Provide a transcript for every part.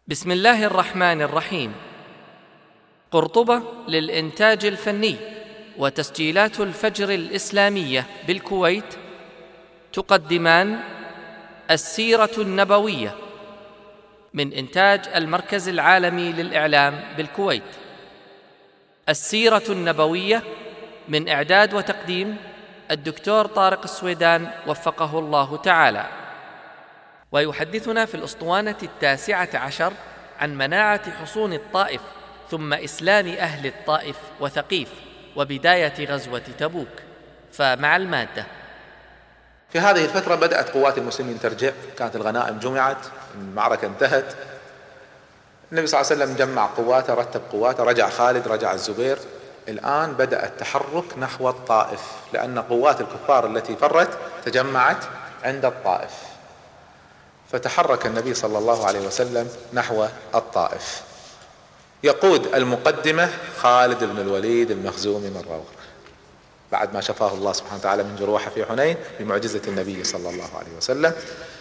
بسم الله الرحمن الرحيم. قرطبة للإنتاج الفني وتسجيلات الفجر الإسلامية بالكويت تقدمان السيرة النبوية من إنتاج المركز العالمي للإعلام بالكويت. السيرة النبوية من إعداد وتقديم الدكتور طارق السويدان وفقه الله تعالى. ويحدثنا في الأسطوانة 19 عن مناعة حصون الطائف ثم إسلام أهل الطائف وثقيف وبداية غزوة تبوك. فمع المادة. في هذه الفترة بدأت قوات المسلمين ترجع، كانت الغنائم جمعت، المعركة انتهت، النبي صلى الله عليه وسلم جمع قواته، رتب قواته، رجع خالد، رجع الزبير. الآن بدأ التحرك نحو الطائف، لأن قوات الكفار التي فرت تجمعت عند الطائف، فتحرك النبي صلى الله عليه وسلم نحو الطائف. يقود المقدمة خالد بن الوليد المخزومي مرة أخرى بعد ما شفاه الله سبحانه وتعالى من جروحه في حنين بمعجزة النبي صلى الله عليه وسلم.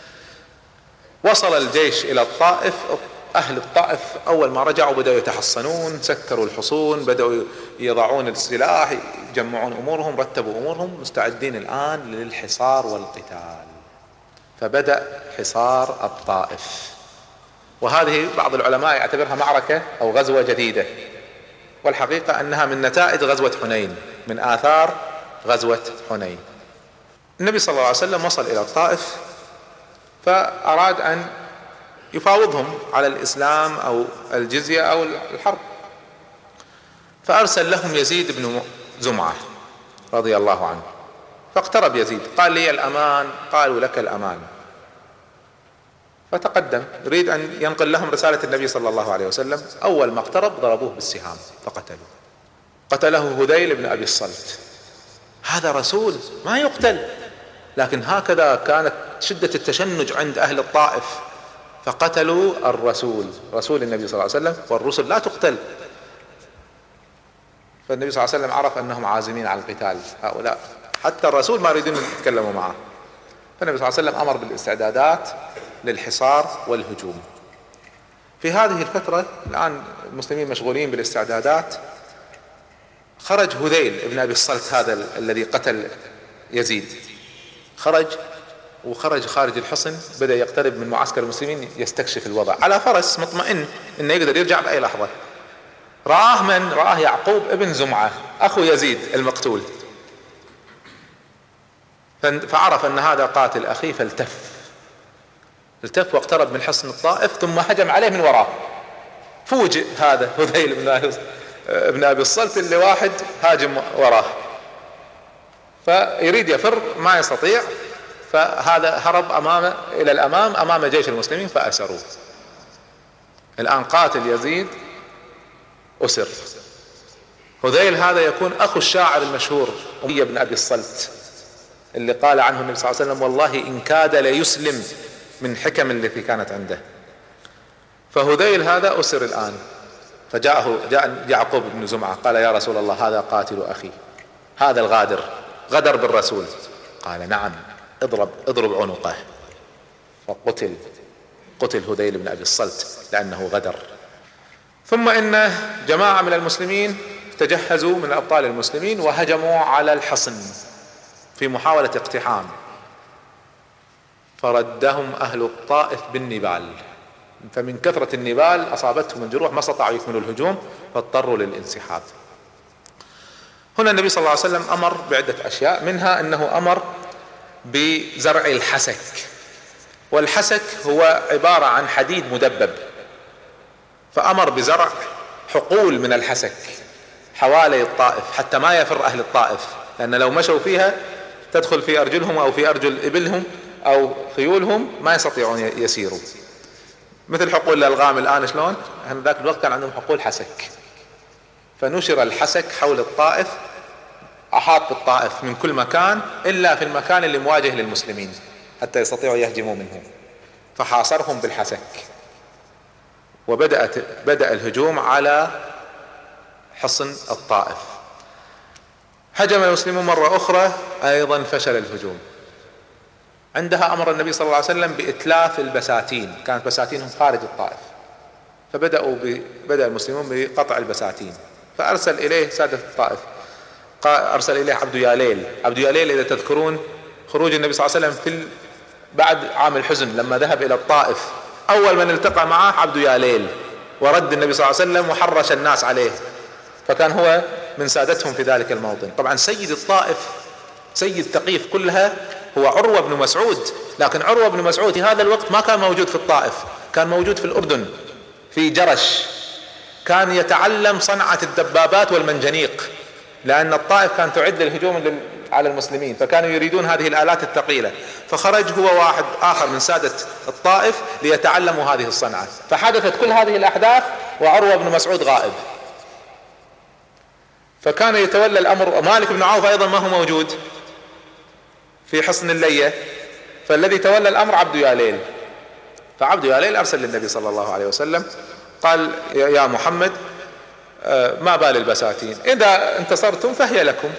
وصل الجيش إلى الطائف. أهل الطائف أول ما رجعوا بدأوا يتحصنون، سكروا الحصون، بدأوا يضعون السلاح، يجمعون أمورهم، رتبوا أمورهم، مستعدين الآن للحصار والقتال. فبدأ حصار الطائف، وهذه بعض العلماء يعتبرها معركة أو غزوة جديدة، والحقيقة أنها من نتائج غزوة حنين، من آثار غزوة حنين. النبي صلى الله عليه وسلم وصل إلى الطائف، فأراد أن يفاوضهم على الإسلام أو الجزية أو الحرب، فأرسل لهم يزيد بن زمعة رضي الله عنه. فاقترب يزيد، قال لي الأمان، قالوا لك الأمان. فتقدم يريد أن ينقل لهم رسالة النبي صلى الله عليه وسلم. أول ما اقترب ضربوه بالسهام فقتلوه. قتله هذيل بن أبي الصلت. هذا رسول ما يقتل، لكن هكذا كانت شدة التشنج عند أهل الطائف، فقتلوا الرسول، رسول النبي صلى الله عليه وسلم، والرسل لا تقتل. فالنبي صلى الله عليه وسلم عرف أنهم عازمين على القتال هؤلاء، حتى الرسول ما يريدون يتكلموا معه. فالنبي صلى الله عليه وسلم أمر بالاستعدادات للحصار والهجوم. في هذه الفترة الآن المسلمين مشغولين بالاستعدادات. خرج هذيل ابن أبي الصلت هذا الذي قتل يزيد، خرج خارج الحصن، بدأ يقترب من معسكر المسلمين، يستكشف الوضع على فرس مطمئن إنه يقدر يرجع بأي لحظة. رآه من؟ رآه يعقوب ابن زمعة أخو يزيد المقتول، فعرف أن هذا قاتل أخيه، فالتف واقترب من حصن الطائف، ثم هجم عليه من وراه. فوجئ هذا هذيل ابن أبي الصلت اللي واحد هاجم وراه، فيريد يفر ما يستطيع، فهذا هرب إلى الأمام أمام جيش المسلمين فأسروه. الآن قاتل يزيد أسر. هذيل هذا يكون أخو الشاعر المشهور أمية بن أبي الصلت، اللي قال عنه النبي صلى الله عليه وسلم والله إن كاد ليسلم من حكم التي كانت عنده. فهذيل هذا أسر الآن. جاء يعقوب بن زمعة قال يا رسول الله هذا قاتل أخي، هذا الغادر غدر بالرسول. قال نعم، اضرب عنقه. فقتل هذيل بن أبي الصلت لأنه غدر. ثم إن جماعة من المسلمين تجهزوا من أبطال المسلمين وهجموا على الحصن في محاولة اقتحام، فردهم أهل الطائف بالنبال، فمن كثرة النبال أصابتهم الجروح ما استطاعوا يكملوا الهجوم فاضطروا للانسحاب. هنا النبي صلى الله عليه وسلم أمر بعدة أشياء، منها أنه أمر بزرع الحسك. والحسك هو عبارة عن حديد مدبب، فأمر بزرع حقول من الحسك حوالي الطائف حتى ما يفر أهل الطائف، لأن لو مشوا فيها تدخل في أرجلهم أو في أرجل إبلهم أو خيولهم ما يستطيعون يسيروا، مثل حقول الألغام الآن شلون، ذاك الوقت كان عندهم حقول حسك. فنشر الحسك حول الطائف، أحاط بالطائف من كل مكان إلا في المكان اللي مواجه للمسلمين حتى يستطيعوا يهجموا منه، فحاصرهم بالحسك. بدأ الهجوم على حصن الطائف. هجم المسلمون مرة أخرى، أيضا فشل الهجوم. عندها أمر النبي صلى الله عليه وسلم بإتلاف البساتين، كانت بساتينهم خارج الطائف، بدأ المسلمون بقطع البساتين، فأرسل إليه سادة الطائف، أرسل إليه عبد ياليل. عبد ياليل إذا تذكرون خروج النبي صلى الله عليه وسلم بعد عام الحزن لما ذهب إلى الطائف، أول من التقى معه عبد ياليل، ورد النبي صلى الله عليه وسلم وحرش الناس عليه، فكان هو من سادتهم في ذلك الموطن. طبعا سيد الطائف سيد ثقيف كلها هو عروة بن مسعود، لكن عروة بن مسعود في هذا الوقت ما كان موجود في الطائف، كان موجود في الأردن في جرش، كان يتعلم صنعة الدبابات والمنجنيق، لأن الطائف كانت تعد للهجوم على المسلمين، فكانوا يريدون هذه الآلات الثقيلة، فخرج هو واحد آخر من سادة الطائف ليتعلموا هذه الصنعة، فحدثت كل هذه الأحداث وعروة بن مسعود غائب. فكان يتولى الأمر مالك بن عوف أيضا ما هو موجود في حصن اللية، فالذي تولى الأمر عبد ياليل. فعبد ياليل أرسل للنبي صلى الله عليه وسلم قال: يا محمد، ما بال البساتين؟ إذا انتصرتم فهي لكم،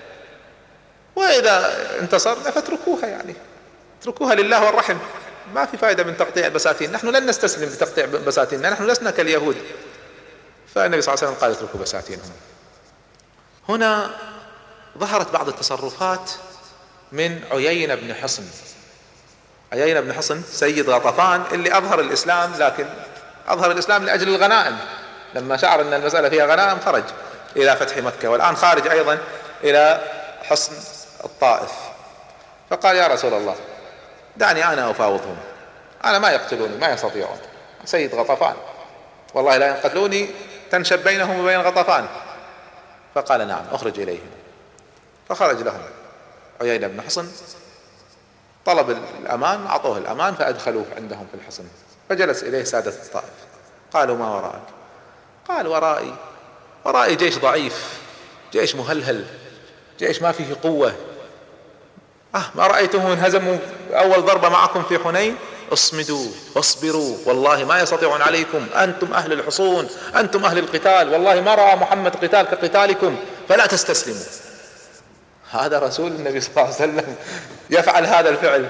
وإذا انتصرنا فاتركوها، يعني اتركوها لله والرحم، ما في فائدة من تقطيع البساتين، نحن لن نستسلم لتقطيع بساتيننا، نحن لسنا كاليهود. فالنبي صلى الله عليه وسلم قال: اتركوا بساتينهم. هنا ظهرت بعض التصرفات من عيينة بن حصن. عيينة بن حصن سيد غطفان اللي أظهر الإسلام، لكن أظهر الإسلام لأجل الغنائم، لما شعر أن المسألة فيها غنائم خرج إلى فتح مكة، والآن خارج أيضا إلى حصن الطائف. فقال: يا رسول الله، دعني أنا أفاوضهم، أنا ما يقتلوني، ما يستطيعون، سيد غطفان، والله لا يقتلوني، تنشب بينهم وبين غطفان. فقال: نعم، أخرج إليهم. فخرج لهم عيينة بن حصن، طلب الأمان، أعطوه الأمان، فأدخلوه عندهم في الحصن، فجلس إليه سادة الطائف. قالوا: ما وراءك؟ قال: ورائي جيش ضعيف، جيش مهلهل، جيش ما فيه قوة، ما رأيتهم انهزموا أول ضربة معكم في حنين؟ اصمدوا واصبروا، والله ما يستطيعون عليكم، أنتم أهل الحصون، أنتم أهل القتال، والله ما رأى محمد قتال كقتالكم، فلا تستسلموا. هذا رسول النبي صلى الله عليه وسلم يفعل هذا الفعل.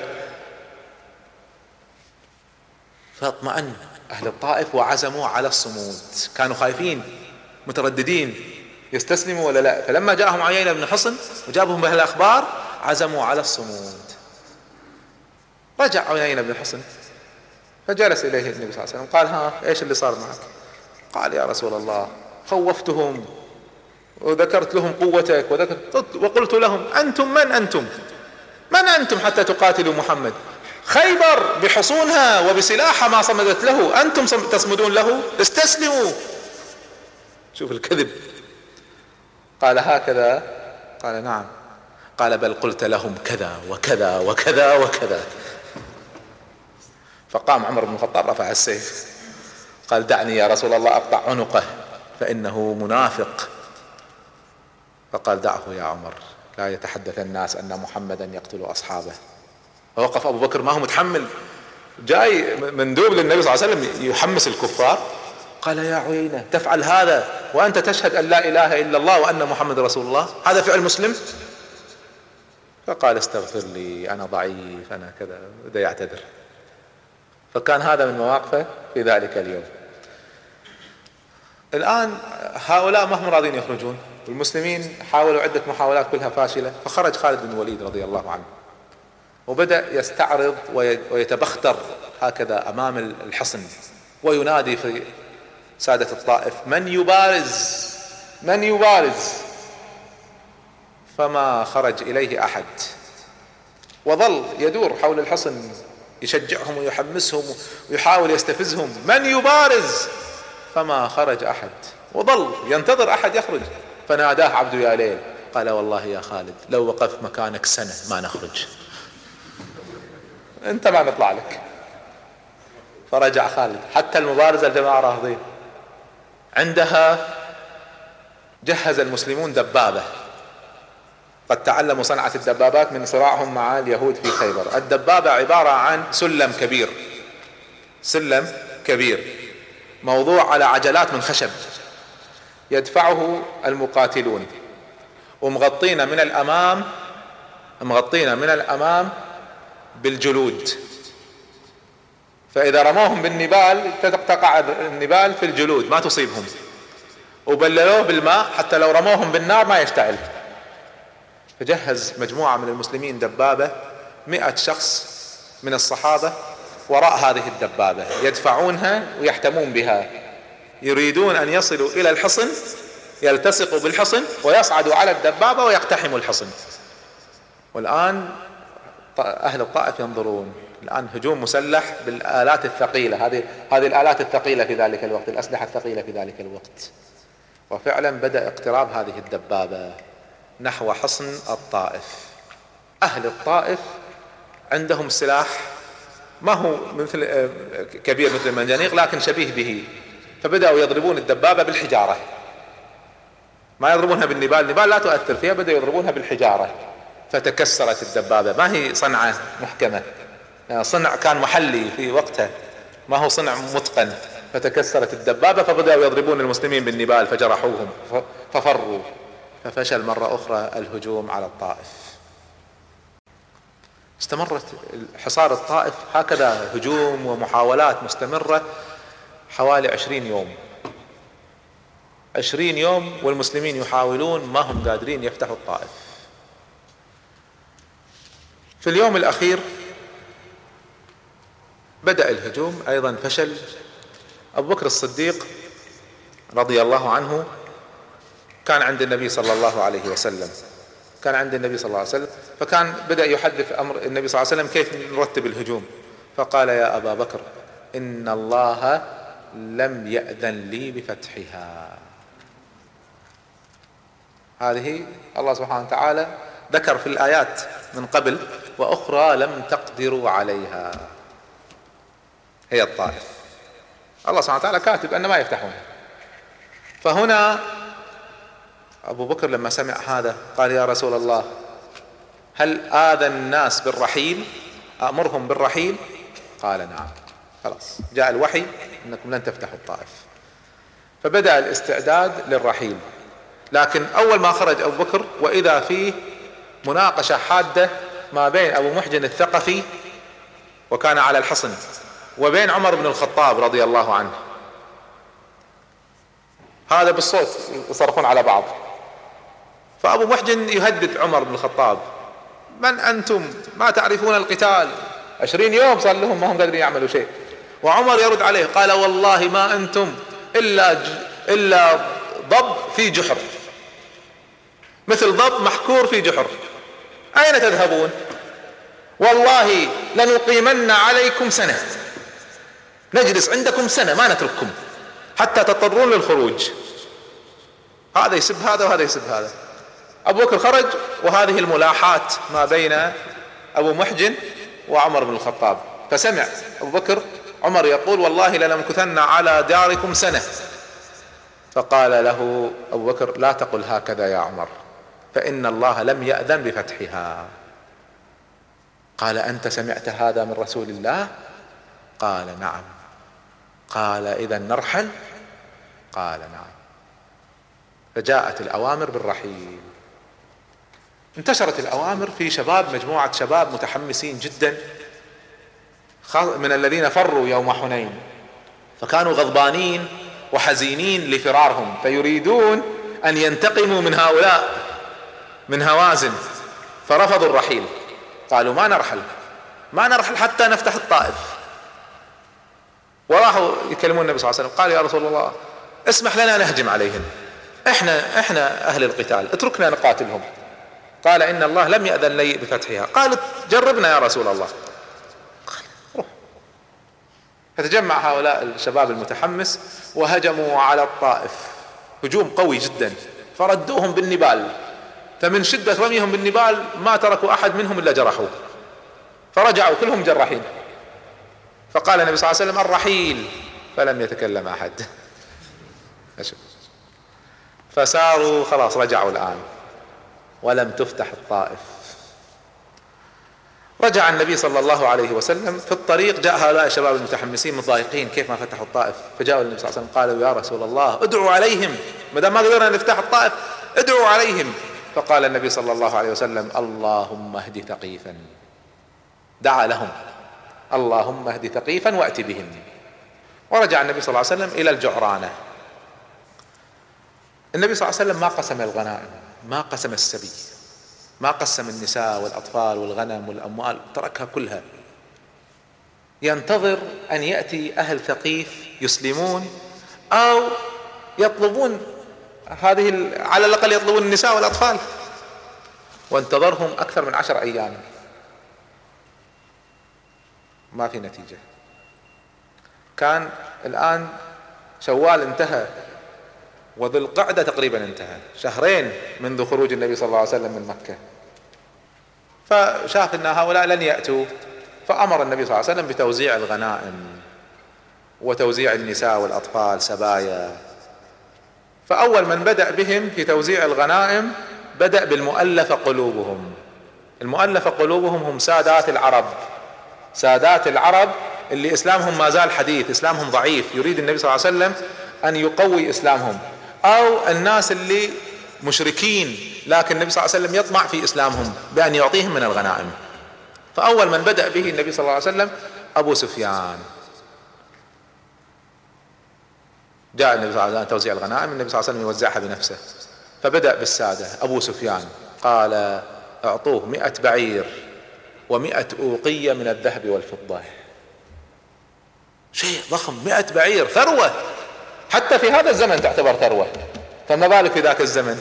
فاطمأن أهل الطائف وعزموا على الصمود، كانوا خايفين مترددين يستسلموا ولا لا، فلما جاءهم عيينة بن حصن وجابهم بهالأخبار عزموا على الصمود. رجع عيينة بن حصن فجلس إليه النبي صلى الله عليه وسلم، قال: ها، إيش اللي صار معك؟ قال: يا رسول الله، خوفتهم وذكرت لهم قوتك وقلت لهم: أنتم من أنتم حتى تقاتلوا محمد؟ خيبر بحصونها وبسلاحها ما صمدت له، أنتم تصمدون له؟ استسلموا. شوف الكذب. قال: هكذا؟ قال: نعم. قال: بل قلت لهم كذا وكذا وكذا وكذا. فقام عمر بن الخطاب رفع السيف، قال: دعني يا رسول الله أقطع عنقه فإنه منافق. فقال: دعه يا عمر، لا يتحدث الناس أن محمدا يقتل أصحابه. فوقف أبو بكر ما هو متحمل، جاي مندوب للنبي صلى الله عليه وسلم يحمس الكفار، قال: يا عيينة، تفعل هذا وأنت تشهد أن لا إله إلا الله وأن محمد رسول الله؟ هذا فعل مسلم؟ فقال: استغفر لي، أنا ضعيف، أنا كذا، بدأ يعتذر. فكان هذا من مواقفه في ذلك اليوم. الآن هؤلاء ما هم راضين يخرجون، والمسلمين حاولوا عدة محاولات كلها فاشلة، فخرج خالد بن الوليد رضي الله عنه وبدأ يستعرض ويتبختر هكذا أمام الحصن وينادي في سادة الطائف: من يبارز، من يبارز؟ فما خرج إليه أحد، وظل يدور حول الحصن يشجعهم ويحمسهم ويحاول يستفزهم: من يبارز؟ فما خرج أحد، وظل ينتظر أحد يخرج. فناداه عبد ياليل، قال: والله يا خالد، لو وقفت مكانك سنة ما نخرج، انت ما نطلع لك. فرجع خالد، حتى المبارزة الجماعة راضين. عندها جهز المسلمون دبابة، قد تعلموا صنعة الدبابات من صراعهم مع اليهود في خيبر. الدبابة عبارة عن سلم كبير، سلم كبير موضوع على عجلات من خشب يدفعه المقاتلون، ومغطين من الأمام بالجلود، فإذا رموهم بالنبال تقع النبال في الجلود ما تصيبهم، وبللوه بالماء حتى لو رموهم بالنار ما يشتعل. فجهز مجموعة من المسلمين دبابة، 100 شخص من الصحابة وراء هذه الدبابة يدفعونها ويحتمون بها، يريدون أن يصلوا إلى الحصن، يلتصقوا بالحصن ويصعدوا على الدبابة ويقتحموا الحصن. والآن أهل الطائف ينظرون، الآن هجوم مسلح بالآلات الثقيلة، هذه الآلات الثقيلة في ذلك الوقت، الأسلحة الثقيلة في ذلك الوقت. وفعلا بدأ اقتراب هذه الدبابة نحو حصن الطائف. أهل الطائف عندهم سلاح ما هو مثل كبير مثل المنجنيق لكن شبيه به، فبدأوا يضربون الدبابة بالحجارة، ما يضربونها بالنبال، النبال لا تؤثر فيها، بدأوا يضربونها بالحجارة فتكسرت الدبابة. ما هي صنعة محكمة، صنع كان محلي في وقتها، ما هو صنع متقن، فتكسرت الدبابة فبدأوا يضربون المسلمين بالنبال فجرحوهم ففروا، ففشل مرة أخرى الهجوم على الطائف. استمرت حصار الطائف هكذا هجوم ومحاولات مستمرة حوالي 20 يوم، 20 يوم والمسلمين يحاولون ما هم قادرين يفتحوا الطائف. في اليوم الأخير بدأ الهجوم أيضا فشل. أبو بكر الصديق رضي الله عنه كان عند النبي صلى الله عليه وسلم، فكان بدأ يحدث أمر النبي صلى الله عليه وسلم كيف نرتب الهجوم. فقال يا أبا بكر إن الله لم يأذن لي بفتحها. هذه الله سبحانه وتعالى ذكر في الآيات من قبل وأخرى لم تقدروا عليها، هي الطائف. الله سبحانه وتعالى كاتب أن ما يفتحون. فهنا أبو بكر لما سمع هذا قال يا رسول الله هل آذى الناس بالرحيل، أأمرهم بالرحيل؟ قال نعم، خلاص جاء الوحي أنكم لن تفتحوا الطائف. فبدأ الاستعداد للرحيل، لكن أول ما خرج أبو بكر وإذا فيه مناقشة حادة ما بين أبو محجن الثقفي وكان على الحصن وبين عمر بن الخطاب رضي الله عنه. هذا بالصوت يصرخون على بعض، فأبو محجن يهدد عمر بن الخطاب من أنتم ما تعرفون القتال، 20 يوم صار لهم ما هم قادرين يعملوا شيء. وعمر يرد عليه قال والله ما أنتم إلا ضب في جحر، مثل ضب محكور في جحر، أين تذهبون؟ والله لنقيمن عليكم سنة، نجلس عندكم سنة ما نترككم حتى تضطرون للخروج. هذا يسب هذا وهذا يسب هذا. أبو بكر خرج وهذه الملاحات ما بين أبو محجن وعمر بن الخطاب، فسمع أبو بكر عمر يقول والله لنمكثن على داركم سنة. فقال له أبو بكر لا تقل هكذا يا عمر، فإن الله لم يأذن بفتحها. قال أنت سمعت هذا من رسول الله؟ قال نعم. قال إذا نرحل؟ قال نعم. فجاءت الأوامر بالرحيل، انتشرت الأوامر في شباب، مجموعة شباب متحمسين جدا من الذين فروا يوم حنين، فكانوا غضبانين وحزينين لفرارهم، فيريدون أن ينتقموا من هؤلاء من هوازن، فرفضوا الرحيل، قالوا ما نرحل حتى نفتح الطائف. وراحوا يكلمون النبي صلى الله عليه وسلم، قال يا رسول الله اسمح لنا نهجم عليهم، احنا اهل القتال، اتركنا نقاتلهم. قال ان الله لم يأذن لي بفتحها. قالت جربنا يا رسول الله. قال روح. فتجمع هؤلاء الشباب المتحمس وهجموا على الطائف هجوم قوي جدا، فردوهم بالنبال، فمن شدة رميهم بالنبال ما تركوا احد منهم الا جرحوه، فرجعوا كلهم جرحين. فقال النبي صلى الله عليه وسلم الرحيل، فلم يتكلم احد. فساروا خلاص رجعوا الآن ولم تفتح الطائف. رجع النبي صلى الله عليه وسلم، في الطريق جاء هؤلاء الشباب المتحمسين متضايقين كيف ما فتحوا الطائف، فجاءوا النبي صلى الله عليه وسلم قالوا يا رسول الله ادعوا عليهم، ما دام ما قدرنا نفتح الطائف ادعوا عليهم. فقال النبي صلى الله عليه وسلم اللهم اهد ثقيفا، دعا لهم اللهم اهد ثقيفا وأت بهم. ورجع النبي صلى الله عليه وسلم إلى الجعرانة. النبي صلى الله عليه وسلم ما قسم الغنائم، ما قسم السبي، ما قسم النساء والأطفال والغنم والأموال، تركها كلها، ينتظر أن يأتي أهل ثقيف يسلمون أو يطلبون هذه، على الأقل يطلبون النساء والأطفال. وانتظرهم أكثر من 10 أيام، ما في نتيجة. كان الآن شوال انتهى وذو القعدة تقريبا انتهى، 2 منذ خروج النبي صلى الله عليه وسلم من مكة. فشاف أن هؤلاء لن يأتوا، فأمر النبي صلى الله عليه وسلم بتوزيع الغنائم وتوزيع النساء والأطفال سبايا. فأول من بدأ بهم في توزيع الغنائم بدأ بالمؤلف قلوبهم. المؤلف قلوبهم هم سادات العرب، سادات العرب اللي إسلامهم ما زال حديث، إسلامهم ضعيف، يريد النبي صلى الله عليه وسلم أن يقوي إسلامهم، أو الناس اللي مشركين لكن النبي صلى الله عليه وسلم يطمع في إسلامهم بأن يعطيهم من الغنائم. فأول من بدأ به النبي صلى الله عليه وسلم أبو سفيان. جاء النبي صلى الله عليه وسلم توزيع الغنائم، النبي صلى الله عليه وسلم يوزعها بنفسه، فبدأ بالسادة. أبو سفيان قال أعطوه 100 بعير و100 أوقية من الذهب والفضة. شيء ضخم، 100 بعير، ثروة، حتى في هذا الزمن تعتبر ثروة، فما بالك في ذاك الزمن.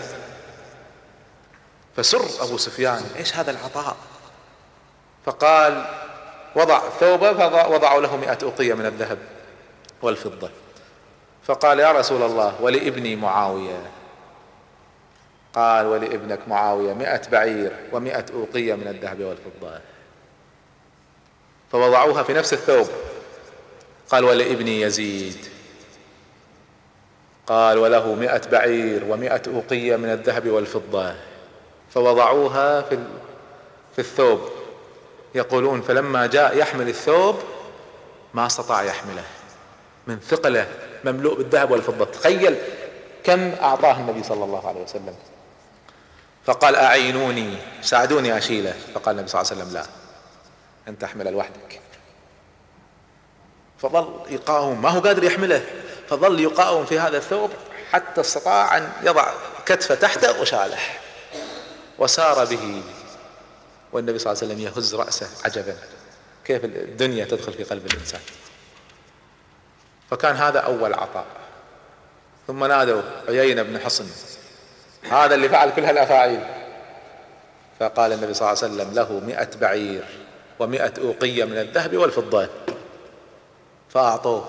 فسر أبو سفيان، إيش هذا العطاء؟ فقال وضع ثوبه فوضعوا له 100 أوقية من الذهب والفضة. فقال يا رسول الله ولابني معاوية. قال ولابنك معاوية 100 بعير و100 أوقية من الذهب والفضة. فوضعوها في نفس الثوب. قال ولابني يزيد. قال وله 100 بعير و100 أوقية من الذهب والفضة. فوضعوها في الثوب. يقولون فلما جاء يحمل الثوب ما استطاع يحمله من ثقله، مملوء بالذهب والفضة. تخيل كم أعطاه النبي صلى الله عليه وسلم. فقال أعينوني، ساعدوني أشيله. فقال النبي صلى الله عليه وسلم لا، أنت احمله لوحدك. فظل يقاوم، ما هو قادر يحمله، فظل يقاوم في هذا الثوب حتى استطاع أن يضع كتفه تحته وشاله وسار به. والنبي صلى الله عليه وسلم يهز رأسه عجبا كيف الدنيا تدخل في قلب الإنسان. فكان هذا أول عطاء. ثم نادوا عيينة بن حصن، هذا اللي فعل كل هالأفاعيل. فقال النبي صلى الله عليه وسلم له 100 بعير و100 أوقية من الذهب والفضة. فأعطوه.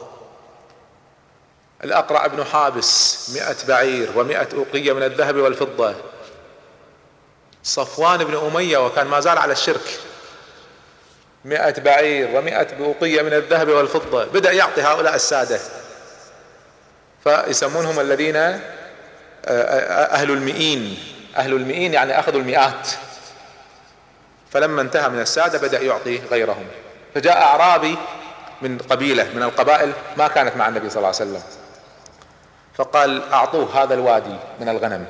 الأقرع بن حابس 100 بعير و100 أوقية من الذهب والفضة. صفوان بن أمية وكان ما زال على الشرك 100 بعير و100 أوقية من الذهب والفضة. بدأ يعطي هؤلاء السادة، فيسمونهم الذين أهل المئين. أهل المئين يعني أخذوا المئات. فلما انتهى من السادة بدأ يعطي غيرهم. فجاء أعرابي من قبيلة من القبائل ما كانت مع النبي صلى الله عليه وسلم، فقال أعطوه هذا الوادي من الغنم.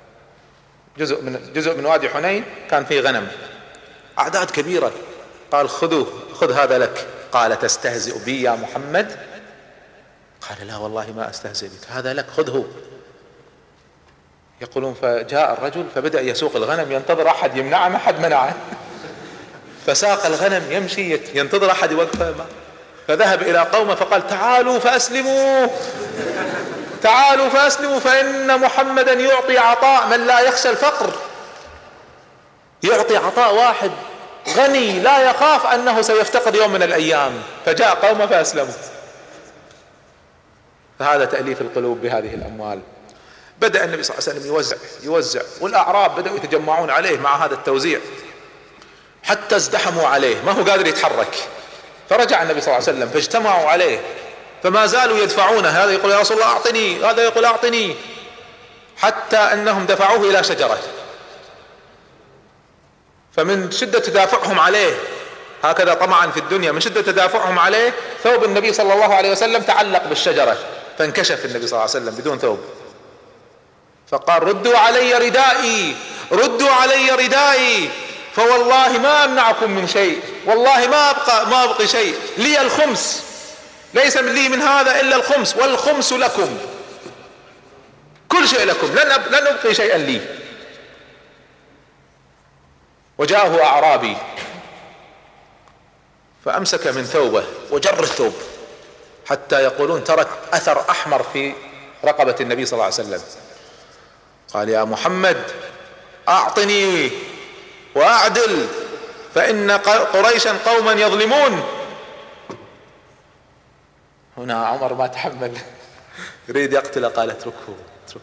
جزء من وادي حنين كان فيه غنم أعداد كبيرة. قال خذوه، خذ هذا لك. قال تستهزئ بي يا محمد؟ قال لا والله ما استهزئ بك، هذا لك خذه. يقولون فجاء الرجل فبدأ يسوق الغنم، ينتظر أحد يمنعه، ما حد منعه، فساق الغنم يمشي ينتظر أحد يوقفه. فذهب إلى قومه فقال تعالوا فأسلموا، تعالوا فأسلموا، فإن محمدا يعطي عطاء من لا يخشى الفقر. يعطي عطاء واحد غني لا يخاف أنه سيفتقر يوم من الأيام. فجاء قومه فأسلموا. فهذا تأليف القلوب بهذه الأموال. بدأ النبي صلى الله عليه وسلم يوزع، والأعراب بدأوا يتجمعون عليه مع هذا التوزيع حتى ازدحموا عليه، ما هو قادر يتحرك. فرجع النبي صلى الله عليه وسلم فاجتمعوا عليه، فما زالوا يدفعونه، هذا يقول يا رسول الله أعطني، هذا يقول أعطني، حتى أنهم دفعوه إلى شجرة. فمن شدة تدافعهم عليه هكذا طمعا في الدنيا، من شدة تدافعهم عليه ثوب النبي صلى الله عليه وسلم تعلق بالشجرة، فانكشف النبي صلى الله عليه وسلم بدون ثوب. فقال ردوا علي ردائي، ردوا علي ردائي. فوالله ما أمنعكم من شيء، والله ما أبقي شيء، لي الخمس، ليس لي من هذا إلا الخمس، والخمس لكم، كل شيء لكم، لن أبقي شيئا لي. وجاءه أعرابي فأمسك من ثوبه وجر الثوب حتى يقولون ترك أثر أحمر في رقبة النبي صلى الله عليه وسلم. قال: يا محمد أعطني وأعدل، فإن قريشا قوما يظلمون. هنا عمر ما تحمل، يريد يقتله، قال: اتركه.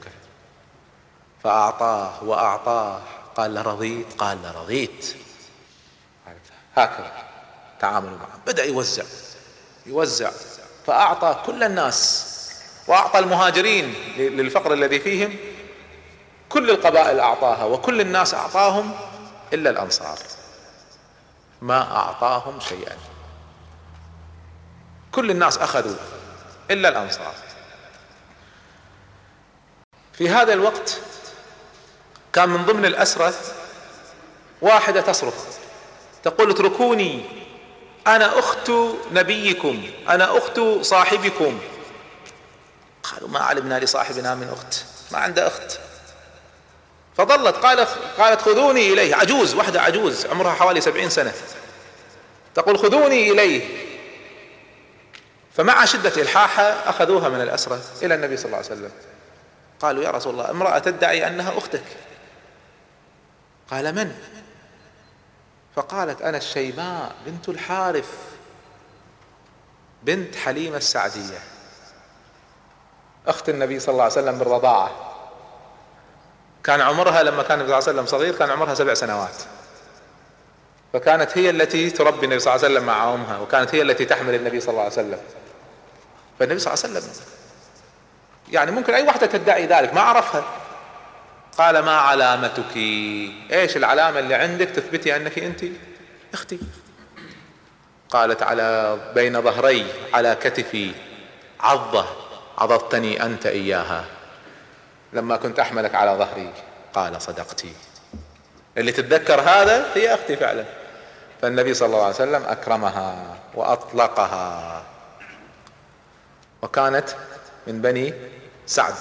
فأعطاه وأعطاه. قال: لرضيت؟ قال: لرضيت. هكذا تعاملوا معه. بدأ يوزع فأعطى كل الناس، وأعطى المهاجرين للفقر الذي فيهم، كل القبائل أعطاها، وكل الناس أعطاهم إلا الأنصار، ما أعطاهم شيئا. كل الناس أخذوا إلا الأنصار. في هذا الوقت كان من ضمن الأسرة واحدة تصرخ تقول: اتركوني، أنا أخت نبيكم، أنا أخت صاحبكم. قالوا: ما علمنا لصاحبنا من أخت، ما عنده أخت. فظلت قالت: خذوني إليه. عجوز، واحدة عجوز عمرها حوالي 70 سنة تقول: خذوني إليه. فمع شدة إلحاحها أخذوها من الأسرة إلى النبي صلى الله عليه وسلم. قالوا: يا رسول الله، امرأة تدعي أنها أختك. قال: من؟ فقالت: أنا الشيماء بنت الحارث بنت حليمة السعدية، أخت النبي صلى الله عليه وسلم بالرضاعة. كان عمرها لما كان النبي صلى الله عليه وسلم صغير كان عمرها 7 سنوات، فكانت هي التي تربي النبي صلى الله عليه وسلم مع أمها، وكانت هي التي تحمل النبي صلى الله عليه وسلم. فالنبي صلى الله عليه وسلم يعني ممكن أي واحدة تدعي ذلك، ما عرفها. قال: ما علامتك؟ ايش العلامة اللي عندك تثبتي انك انت اختي؟ قالت: على بين ظهري على كتفي عضة عضضتني انت اياها لما كنت احملك على ظهري. قال: صدقتي، اللي تتذكر هذا هي اختي فعلا. فالنبي صلى الله عليه وسلم اكرمها واطلقها، وكانت من بني سعد.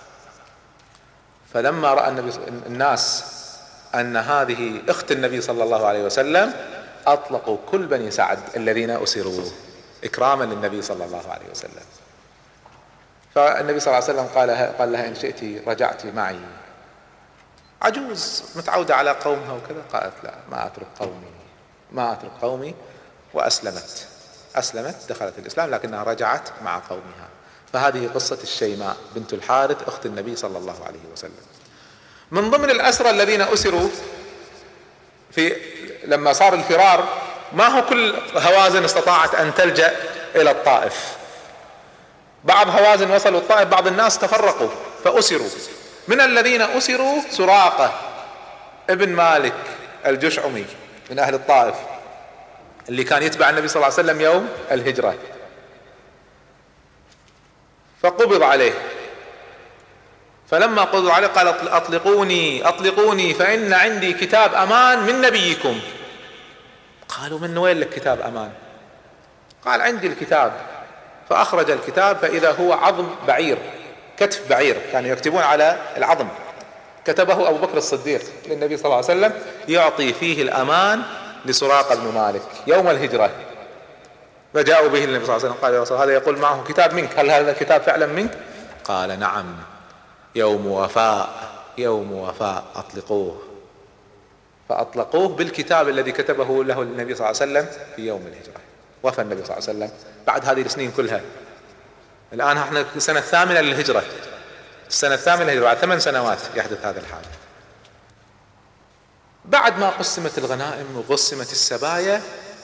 فلما رأى الناس أن هذه أخت النبي صلى الله عليه وسلم أطلقوا كل بني سعد الذين أسروا إكراما للنبي صلى الله عليه وسلم. فالنبي صلى الله عليه وسلم قال لها: إن شئت رجعت معي. عجوز متعودة على قومها وكذا. قالت: لا، ما أترك قومي. وأسلمت، دخلت الإسلام، لكنها رجعت مع قومها. فهذه قصة الشيماء بنت الحارث أخت النبي صلى الله عليه وسلم. من ضمن الأسرى الذين أسروا لما صار الفرار، ما هو كل هوازن استطاعت أن تلجأ إلى الطائف. بعض هوازن وصلوا الطائف، بعض الناس تفرقوا فأسروا. من الذين أسروا سراقة ابن مالك الجشعمي من أهل الطائف، اللي كان يتبع النبي صلى الله عليه وسلم يوم الهجرة، فقبض عليه. فلما قبض عليه قال: أطلقوني فإن عندي كتاب أمان من نبيكم. قالوا: من وين لك كتاب أمان؟ قال: عندي الكتاب. فأخرج الكتاب فإذا هو عظم بعير، كتف بعير، كانوا يكتبون على العظم. كتبه أبو بكر الصديق للنبي صلى الله عليه وسلم يعطي فيه الأمان لسراقة بن مالك يوم الهجرة. فجاءوا به النبي صلى الله عليه وسلم قال: يا رسول الله، هذا يقول معه كتاب منك، هل هذا الكتاب فعلا منك؟ قال: نعم، يوم وفاء، أطلقوه. فأطلقوه بالكتاب الذي كتبه له النبي صلى الله عليه وسلم في يوم الهجرة. وفى النبي صلى الله عليه وسلم بعد هذه السنين كلها. الآن احنا السنة 8 للهجرة، بعد 8 سنوات يحدث هذا الحادث. بعد ما قسمت الغنائم وقسمت السبايا،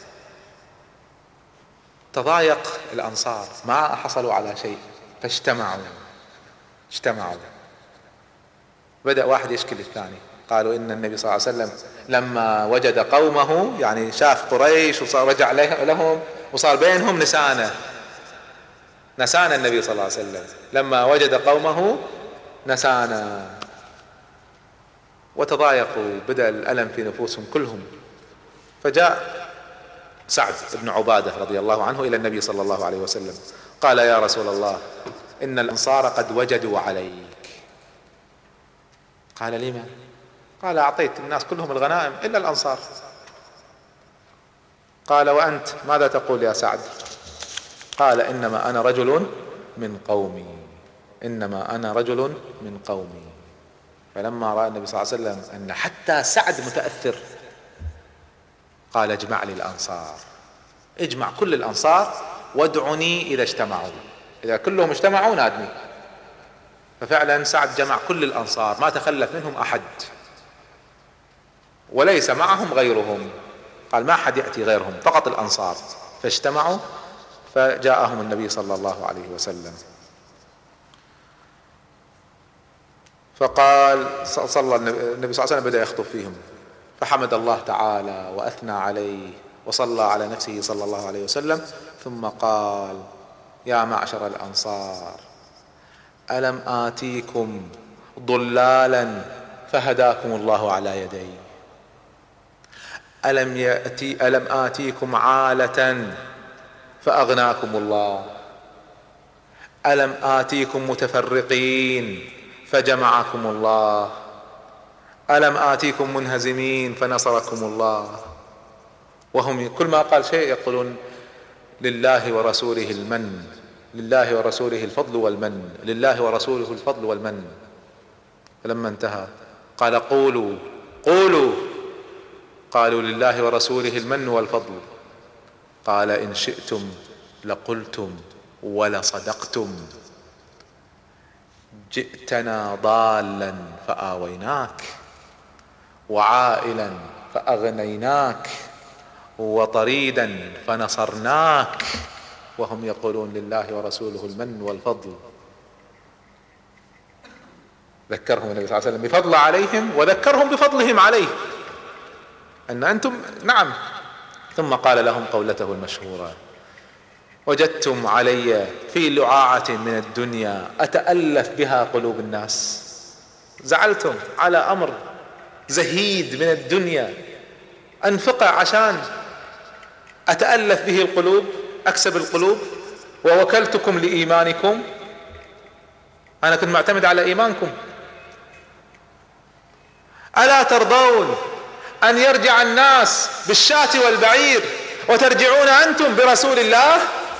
تضايق الأنصار، ما حصلوا على شيء، فاجتمعوا. بدأ واحد يشكي للثاني. قالوا: إن النبي صلى الله عليه وسلم لما وجد قومه، يعني شاف قريش وصار رجع لهم وصار بينهم نسانا النبي صلى الله عليه وسلم، لما وجد قومه نسانا، وتضايقوا. بدأ الألم في نفوسهم كلهم، فجاء سعد بن عبادة رضي الله عنه إلى النبي صلى الله عليه وسلم قال: يا رسول الله، إن الأنصار قد وجدوا عليك. قال: لما؟ قال: أعطيت الناس كلهم الغنائم إلا الأنصار. قال: وأنت ماذا تقول يا سعد؟ قال: إنما أنا رجل من قومي، إنما أنا رجل من قومي. فلما رأى النبي صلى الله عليه وسلم أن حتى سعد متأثر قال: اجمع لي الأنصار، اجمع كل الأنصار وادعني إذا اجتمعوا، إذا كلهم اجتمعوا نادني. ففعلا سعد جمع كل الأنصار، ما تخلف منهم أحد، وليس معهم غيرهم. قال: ما حد يأتي غيرهم، فقط الأنصار. فاجتمعوا فجاءهم النبي صلى الله عليه وسلم، فقال صلى النبي صلى الله عليه وسلم بدأ يخطب فيهم، فحمد الله تعالى وأثنى عليه وصلى على نفسه صلى الله عليه وسلم، ثم قال: يا معشر الأنصار، ألم آتيكم ضلالا فهداكم الله على يدي؟ ألم آتيكم عالة فأغناكم الله؟ ألم آتيكم متفرقين فجمعكم الله؟ ألم آتيكم منهزمين فنصركم الله؟ وهم كل ما قال شيء يقولون: لله ورسوله المن، لله ورسوله الفضل والمن، لله ورسوله الفضل والمن. فلما انتهى قال: قولوا قولوا. قالوا: لله ورسوله المن والفضل. قال: إن شئتم لقلتم ولصدقتم، جئتنا ضالا فآويناك، وعائلا فأغنيناك، وطريدا فنصرناك، وهم يقولون: لله ورسوله المن والفضل. ذكرهم النبي صلى الله عليه وسلم بفضل عليهم، وذكرهم بفضلهم عليه، أن أنتم نعم. ثم قال لهم قولته المشهورة: وجدتم علي في لعاعة من الدنيا أتألف بها قلوب الناس. زعلتم على أمر زهيد من الدنيا أنفقه عشان أتألف به القلوب، أكسب القلوب، ووكلتكم لإيمانكم، أنا كنت معتمد على إيمانكم. ألا ترضون أن يرجع الناس بالشاة والبعير وترجعون أنتم برسول الله؟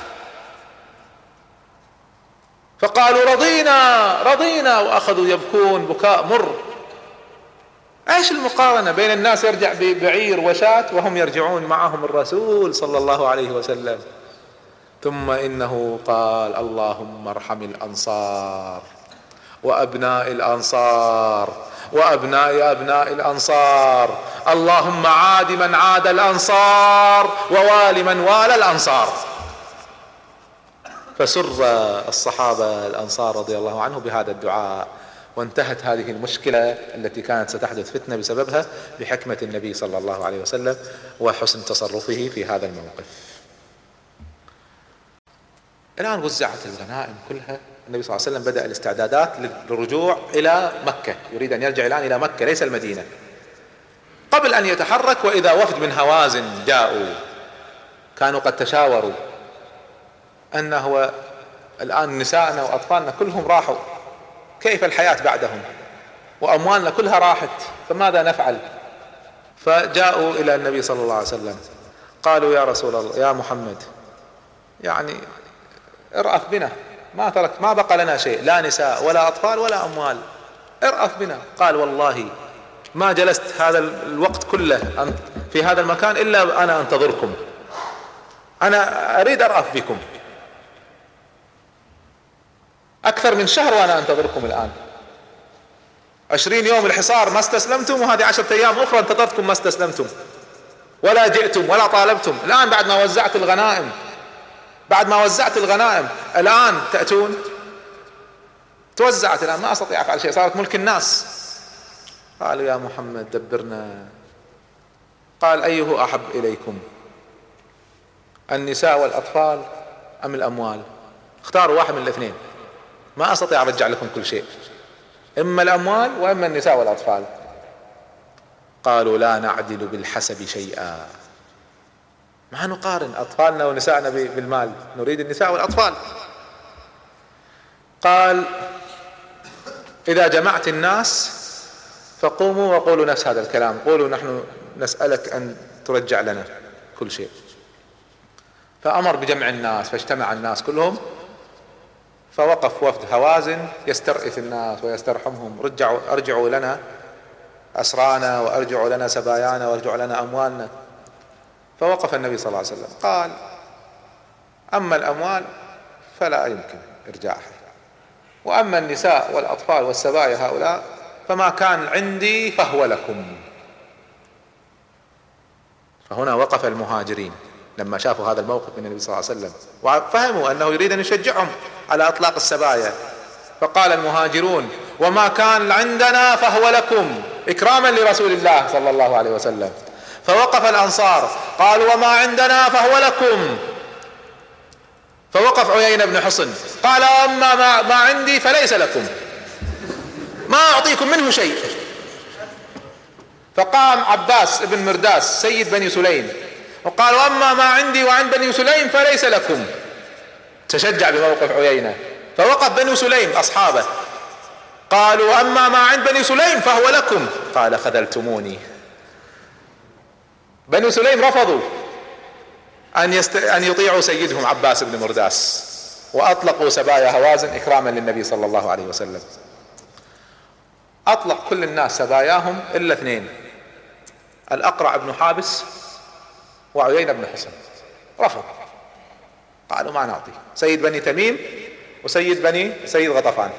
فقالوا: رضينا رضينا، وأخذوا يبكون بكاء مر. ايش المقارنة بين الناس يرجع ببعير وشاة وهم يرجعون معهم الرسول صلى الله عليه وسلم؟ ثم إنه قال: اللهم ارحم الأنصار وأبناء الأنصار وأبناء أبناء الأنصار، اللهم عاد من عاد الأنصار ووال من والى الأنصار. فسر الصحابة الأنصار رضي الله عنه بهذا الدعاء، وانتهت هذه المشكلة التي كانت ستحدث فتنة بسببها بحكمة النبي صلى الله عليه وسلم وحسن تصرفه في هذا الموقف. الآن وزعت الغنائم كلها، النبي صلى الله عليه وسلم بدأ الاستعدادات للرجوع إلى مكة، يريد أن يرجع الآن إلى مكة ليس المدينة. قبل أن يتحرك وإذا وفد من هوازن جاءوا، كانوا قد تشاوروا أنه الآن نساءنا وأطفالنا كلهم راحوا، كيف الحياة بعدهم، وأموالنا كلها راحت، فماذا نفعل؟ فجاءوا إلى النبي صلى الله عليه وسلم قالوا: يا رسول الله، يا محمد، يعني ارأف بنا، ما بقى لنا شيء، لا نساء ولا أطفال ولا أموال، ارأف بنا. قال: والله ما جلست هذا الوقت كله في هذا المكان إلا أنا أنتظركم، أنا أريد أرأف بكم، أكثر من شهر وأنا أنتظركم. الآن 20 يوم الحصار ما استسلمتم، وهذه 10 أيام أخرى انتظرتكم ما استسلمتم، ولا جئتم ولا طالبتم. الآن بعد ما وزعت الغنائم الآن تأتون؟ توزعت الآن، ما أستطيع أفعل شيء، صارت ملك الناس. قالوا: يا محمد دبرنا. قال: أيه أحب إليكم، النساء والأطفال أم الأموال؟ اختاروا واحد من الاثنين، ما أستطيع أرجع لكم كل شيء، إما الأموال وإما النساء والأطفال. قالوا: لا نعدل بالحسب شيئا، ما نقارن أطفالنا ونسائنا بالمال، نريد النساء والأطفال. قال إذا جمعت الناس فقوموا وقولوا نفس هذا الكلام، قولوا نحن نسألك أن ترجع لنا كل شيء. فأمر بجمع الناس، فاجتمع الناس كلهم، فوقف وفد هوازن يسترئف الناس ويسترحمهم، ارجعوا لنا أسرانا، وارجعوا لنا سبايانا، وارجعوا لنا أموالنا. فوقف النبي صلى الله عليه وسلم قال أما الأموال فلا يمكن إرجاعها، وأما النساء والأطفال والسبايا هؤلاء فما كان عندي فهو لكم. فهنا وقف المهاجرين لما شافوا هذا الموقف من النبي صلى الله عليه وسلم، وفهموا أنه يريد أن يشجعهم على إطلاق السبايا. فقال المهاجرون وما كان عندنا فهو لكم، إكراما لرسول الله صلى الله عليه وسلم. فوقف الأنصار قالوا وما عندنا فهو لكم. فوقف عيينة بن حصن قال أما ما عندي فليس لكم، ما أعطيكم منه شيء. فقام عباس بن مرداس سيد بني سليم وقال وأما ما عندي وعند بني سليم فليس لكم، تشجع بموقف عيينة. فوقف بني سليم أصحابه قالوا أما ما عند بني سليم فهو لكم، قال خذلتموني. بني سليم رفضوا أن يطيعوا سيدهم عباس بن مرداس، وأطلقوا سبايا هوازن إكراما للنبي صلى الله عليه وسلم. أطلق كل الناس سباياهم إلا اثنين، الأقرع بن حابس وعيينة بن حصن، رفض، قالوا ما نعطي. سيد بني تميم سيد غطفان.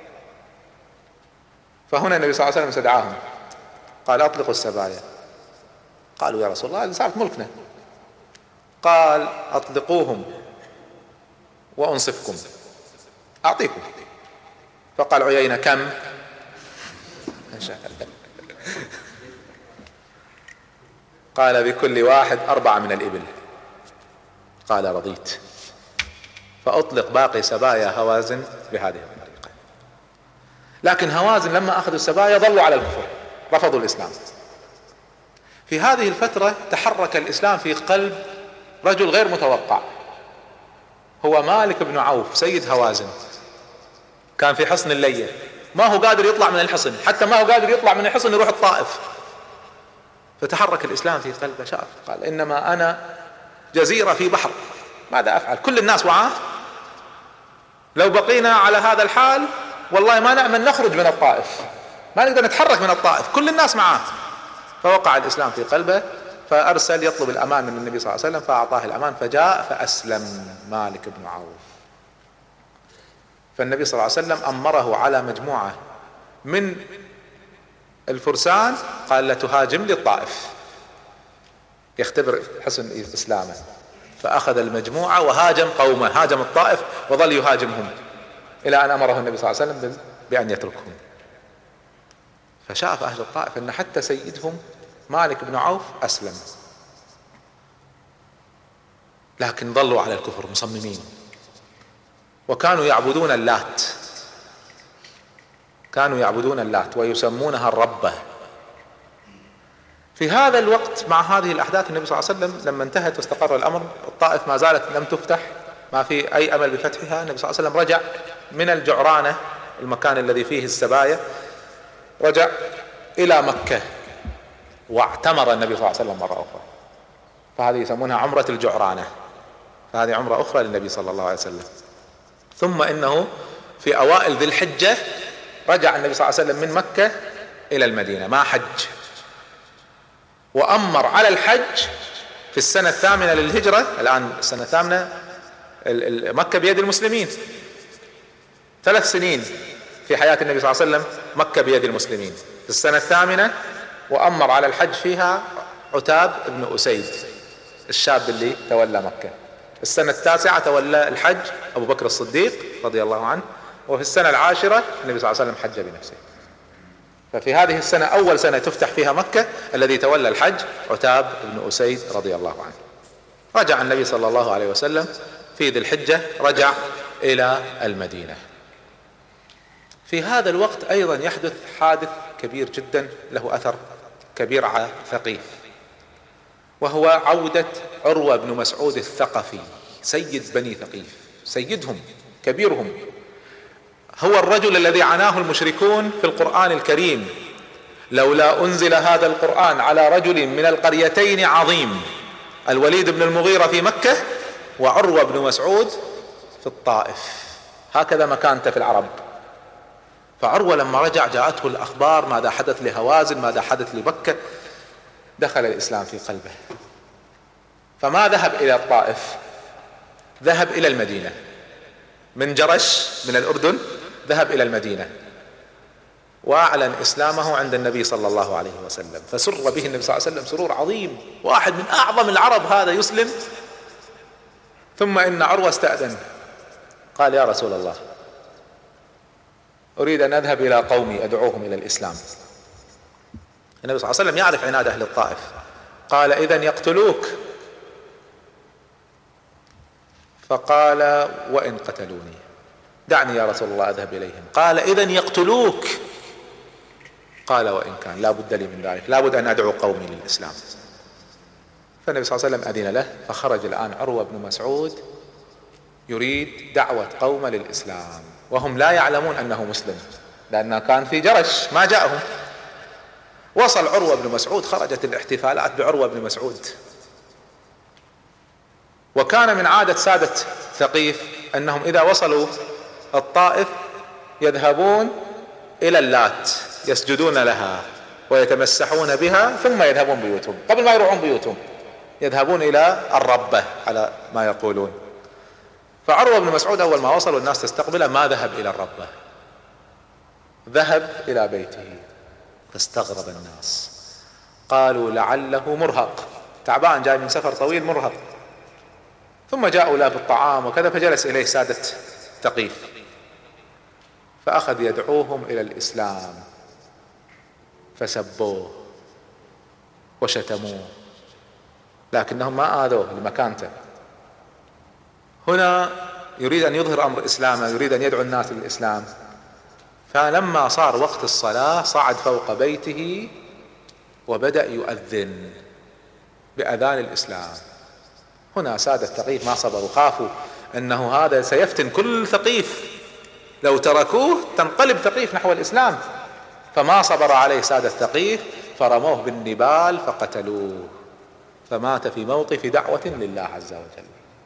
فهنا النبي صلى الله عليه وسلم استدعاهم قال أطلقوا السبايا. قالوا يا رسول الله صارت ملكنا. قال أطلقوهم وأنصفكم، أعطيكم. فقال عيينة كم؟ قال بكل واحد 4 من الإبل. قال رضيت. فأطلق باقي سبايا هوازن بهذه الطريقة. لكن هوازن لما أخذوا السبايا ظلوا على الكفر، رفضوا الإسلام. في هذه الفترة تحرك الإسلام في قلب رجل غير متوقع، هو مالك بن عوف سيد هوازن. كان في حصن اللية، ما هو قادر يطلع من الحصن، حتى ما هو قادر يطلع من الحصن يروح الطائف. فتحرك الإسلام في قلبه شاف، قال إنما أنا جزيرة في بحر، ماذا أفعل؟ كل الناس وعاه، لو بقينا على هذا الحال والله ما نأمن نخرج من الطائف، ما نقدر نتحرك من الطائف، كل الناس معاه. فوقع الإسلام في قلبه، فأرسل يطلب الأمان من النبي صلى الله عليه وسلم، فأعطاه الأمان، فجاء فأسلم مالك بن عوف. فالنبي صلى الله عليه وسلم أمره على مجموعة من الفرسان، قال لا تهاجم للطائف، يختبر حسن إسلامه. فأخذ المجموعة وهاجم قومه، هاجم الطائف وظل يهاجمهم إلى أن أمره النبي صلى الله عليه وسلم بأن يتركهم. فشاف أهل الطائف أن حتى سيدهم مالك بن عوف أسلم، لكن ظلوا على الكفر مصممين، وكانوا يعبدون اللات، كانوا يعبدون اللات ويسمونها الربة. في هذا الوقت مع هذه الأحداث النبي صلى الله عليه وسلم لما انتهت واستقر الأمر، الطائف ما زالت لم تفتح، ما في أي أمل بفتحها. النبي صلى الله عليه وسلم رجع من الجعرانة، المكان الذي فيه السبايا، رجع إلى مكة واعتمر النبي صلى الله عليه وسلم مرة أخرى، فهذه يسمونها عمرة الجعرانة، فهذه عمرة أخرى للنبي صلى الله عليه وسلم. ثم إنه في أوائل ذي الحجة رجع النبي صلى الله عليه وسلم من مكة إلى المدينة، ما حج، وأمر على الحج في السنة 8 للهجرة. الآن السنة 8، مكة بيد المسلمين، 3 سنين في حياة النبي صلى الله عليه وسلم مكة بيد المسلمين. في السنة 8 وأمر على الحج فيها عتاب بن أسيد الشاب اللي تولى مكة. السنة 9 تولى الحج أبو بكر الصديق رضي الله عنه، وفي السنة 10 النبي صلى الله عليه وسلم حج بنفسه. ففي هذه السنة أول سنة تفتح فيها مكة، الذي تولى الحج عتاب بن أسيد رضي الله عنه. رجع النبي صلى الله عليه وسلم في ذي الحجة، رجع إلى المدينة. في هذا الوقت أيضا يحدث حادث كبير جدا له أثر كبير على ثقيف، وهو عودة عروة بن مسعود الثقفي سيد بني ثقيف، سيدهم كبيرهم، هو الرجل الذي عناه المشركون في القرآن الكريم: لولا أنزل هذا القرآن على رجل من القريتين عظيم. الوليد بن المغيرة في مكة وعروة بن مسعود في الطائف، هكذا مكانته في العرب. فعروة لما رجع جاءته الأخبار ماذا حدث لهوازن، ماذا حدث لمكة، دخل الإسلام في قلبه، فما ذهب إلى الطائف، ذهب إلى المدينة، من جرش من الأردن ذهب إلى المدينة وأعلن إسلامه عند النبي صلى الله عليه وسلم، فسر به النبي صلى الله عليه وسلم سرور عظيم، واحد من أعظم العرب هذا يسلم. ثم إن عروة استأذن، قال: يا رسول الله، أريد أن أذهب إلى قومي أدعوهم إلى الإسلام. النبي صلى الله عليه وسلم يعرف عناد أهل الطائف، قال: إذن يقتلوك. فقال: وإن قتلوني دعني يا رسول الله أذهب إليهم. قال: إذن يقتلوك. قال: وإن كان لا بد لي من ذلك، لا بد أن أدعو قومي للإسلام. فالنبي صلى الله عليه وسلم أذن له، فخرج الآن عروة بن مسعود يريد دعوة قومه للإسلام وهم لا يعلمون أنه مسلم، لأنه كان في جرش ما جاءهم. وصل عروة بن مسعود، خرجت الاحتفالات بعروة بن مسعود. وكان من عادة سادة ثقيف أنهم إذا وصلوا الطائف يذهبون إلى اللات يسجدون لها ويتمسحون بها، ثم يذهبون بيوتهم. قبل ما يروحون بيوتهم يذهبون إلى الربة على ما يقولون. فعروة بن مسعود أول ما وصل والناس تستقبله ما ذهب إلى الربة، ذهب إلى بيته. فاستغرب الناس، قالوا: لعله مرهق، تعبان، جاي من سفر طويل مرهق. ثم جاءوا له بالطعام وكذا، فجلس إليه سادة ثقيف، فأخذ يدعوهم إلى الإسلام، فسبوه وشتموه، لكنهم ما آذوه لمكانته. هنا يريد أن يظهر أمر إسلامه، يريد أن يدعو الناس للإسلام. فلما صار وقت الصلاة صعد فوق بيته وبدأ يؤذن بأذان الإسلام. هنا سادة ثقيف ما صبروا، خافوا أنه هذا سيفتن كل ثقيف، لو تركوه تنقلب ثقيف نحو الإسلام. فما صبر عليه سادة ثقيف، فرموه بالنبال فقتلوه، فمات في موقف دعوة لله عز وجل.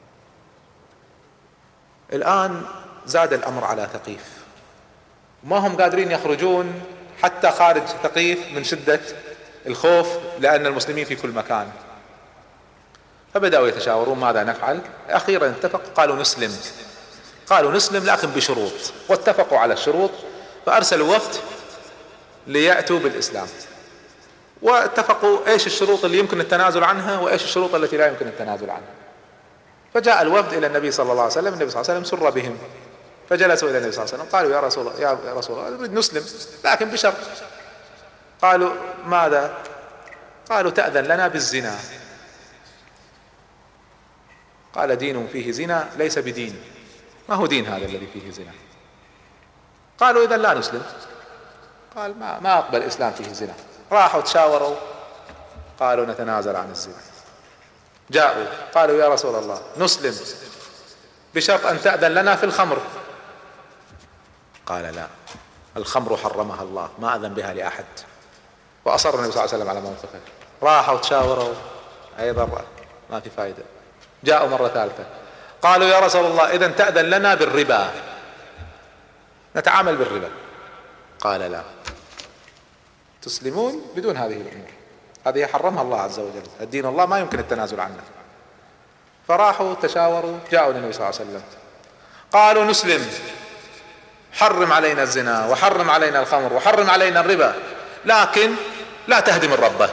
الآن زاد الأمر على ثقيف، ما هم قادرين يخرجون حتى خارج ثقيف من شدة الخوف، لأن المسلمين في كل مكان. فبدأوا يتشاورون ماذا نفعل. أخيرا اتفقوا، قالوا نسلم. قالوا نسلم لكن بشروط، واتفقوا على الشروط. فأرسلوا وفد ليأتوا بالإسلام، واتفقوا ايش الشروط اللي يمكن التنازل عنها وايش الشروط التي لا يمكن التنازل عنها. فجاء الوفد الى النبي صلى الله عليه وسلم، النبي صلى الله عليه وسلم سر بهم، فجلسوا الى النبي صلى الله عليه وسلم، قالوا: يا رسول الله نريد نسلم لكن بشرط. قالوا: ماذا؟ قالوا: تأذن لنا بالزنا. قال: دين فيه زنا ليس بدين. ما هو دين هذا الذي فيه زنا؟ قالوا: إذن لا نسلم. قال: ما أقبل الإسلام فيه زنا. راحوا تشاوروا، قالوا: نتنازل عن الزنا. جاءوا قالوا: يا رسول الله نسلم بشرط أن تأذن لنا في الخمر. قال: لا، الخمر حرمها الله، ما أذن بها لأحد. وأصر النبي صلى الله عليه وسلم على موقفه. راحوا تشاوروا، أيضا ما في فائدة. جاءوا مرة ثالثة، قالوا: يا رسول الله إذن تأذن لنا بالربا، نتعامل بالربا. قال: لا، تسلمون بدون هذه الأمور، هذه حرمها الله عز وجل، الدين الله ما يمكن التنازل عنه. فراحوا تشاوروا، جاءوا للنبي صلى الله عليه وسلم، قالوا: نسلم، حرم علينا الزنا وحرم علينا الخمر وحرم علينا الربا، لكن لا تهدم الربة،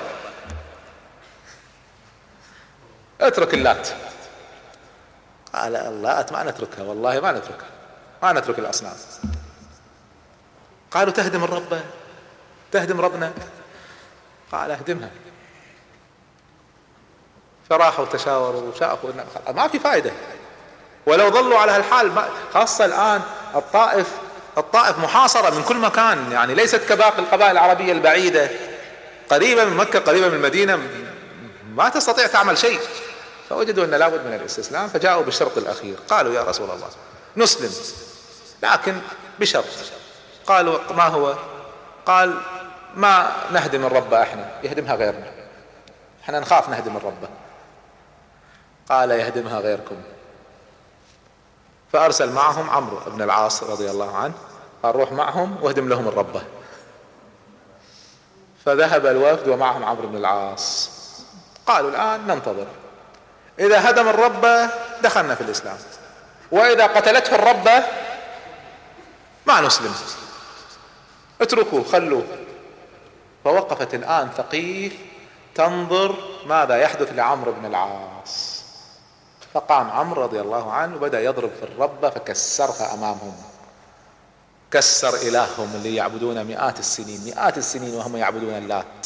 اترك اللات. قال: اللات ما نتركها، والله ما نتركها، ما نترك الأصنام. قالوا: تهدم الربة، تهدم ربنا. قال: اهدمها. فراحوا تشاوروا وشافوا ما في فائدة، ولو ظلوا على هالحال خاصة الآن الطائف محاصرة من كل مكان، يعني ليست كباقي القبائل العربية البعيدة، قريبة من مكة، قريبة من المدينة، ما تستطيع تعمل شيء. فوجدوا أن لابد من الاستسلام، فجاءوا بالشرط الأخير. قالوا يا رسول الله نسلم لكن بشرط. قالوا ما هو؟ قال ما نهدم الرب، احنا يهدمها غيرنا، احنا نخاف نهدم الرب. قال يهدمها غيركم. فأرسل معهم عمرو بن العاص رضي الله عنه، قال روح معهم واهدم لهم الربة. فذهب الوفد ومعهم عمرو بن العاص. قالوا الآن ننتظر، إذا هدم الربة دخلنا في الإسلام، وإذا قتلته الربة ما نسلم، اتركوه خلوه. فوقفت الآن ثقيف تنظر ماذا يحدث لعمرو بن العاص. فقام عمرو رضي الله عنه وبدأ يضرب في الربة فكسرها أمامهم، كسر إلههم اللي يعبدون مئات السنين وهم يعبدون اللات.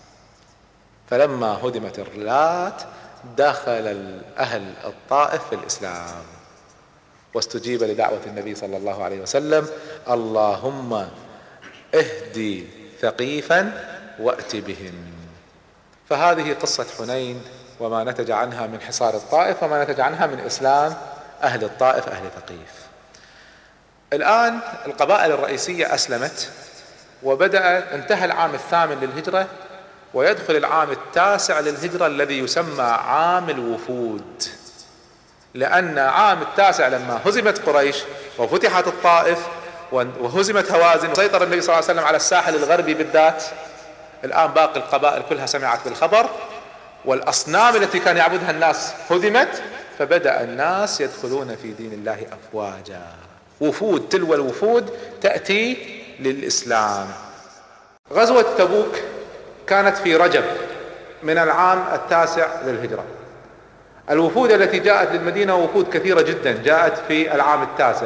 فلما هدمت اللات دخل أهل الطائف في الإسلام، واستجيب لدعوة النبي صلى الله عليه وسلم: اللهم اهدي ثقيفا وأت بهم. فهذه قصة حنين وما نتج عنها من حصار الطائف وما نتج عنها من إسلام أهل الطائف أهل ثقيف. الآن القبائل الرئيسية أسلمت، وبدأ انتهى العام 8 للهجرة، ويدخل العام 9 للهجرة الذي يسمى عام الوفود، لأن عام 9 لما هزمت قريش وفتحت الطائف وهزمت هوازن وسيطر النبي صلى الله عليه وسلم على الساحل الغربي بالذات، الآن باقي القبائل كلها سمعت بالخبر، والأصنام التي كان يعبدها الناس هدمت، فبدأ الناس يدخلون في دين الله أفواجا، وفود تلو الوفود تأتي للإسلام. غزوة تبوك كانت في رجب من العام 9 للهجرة. الوفود التي جاءت للمدينة وفود كثيرة جدا جاءت في العام 9،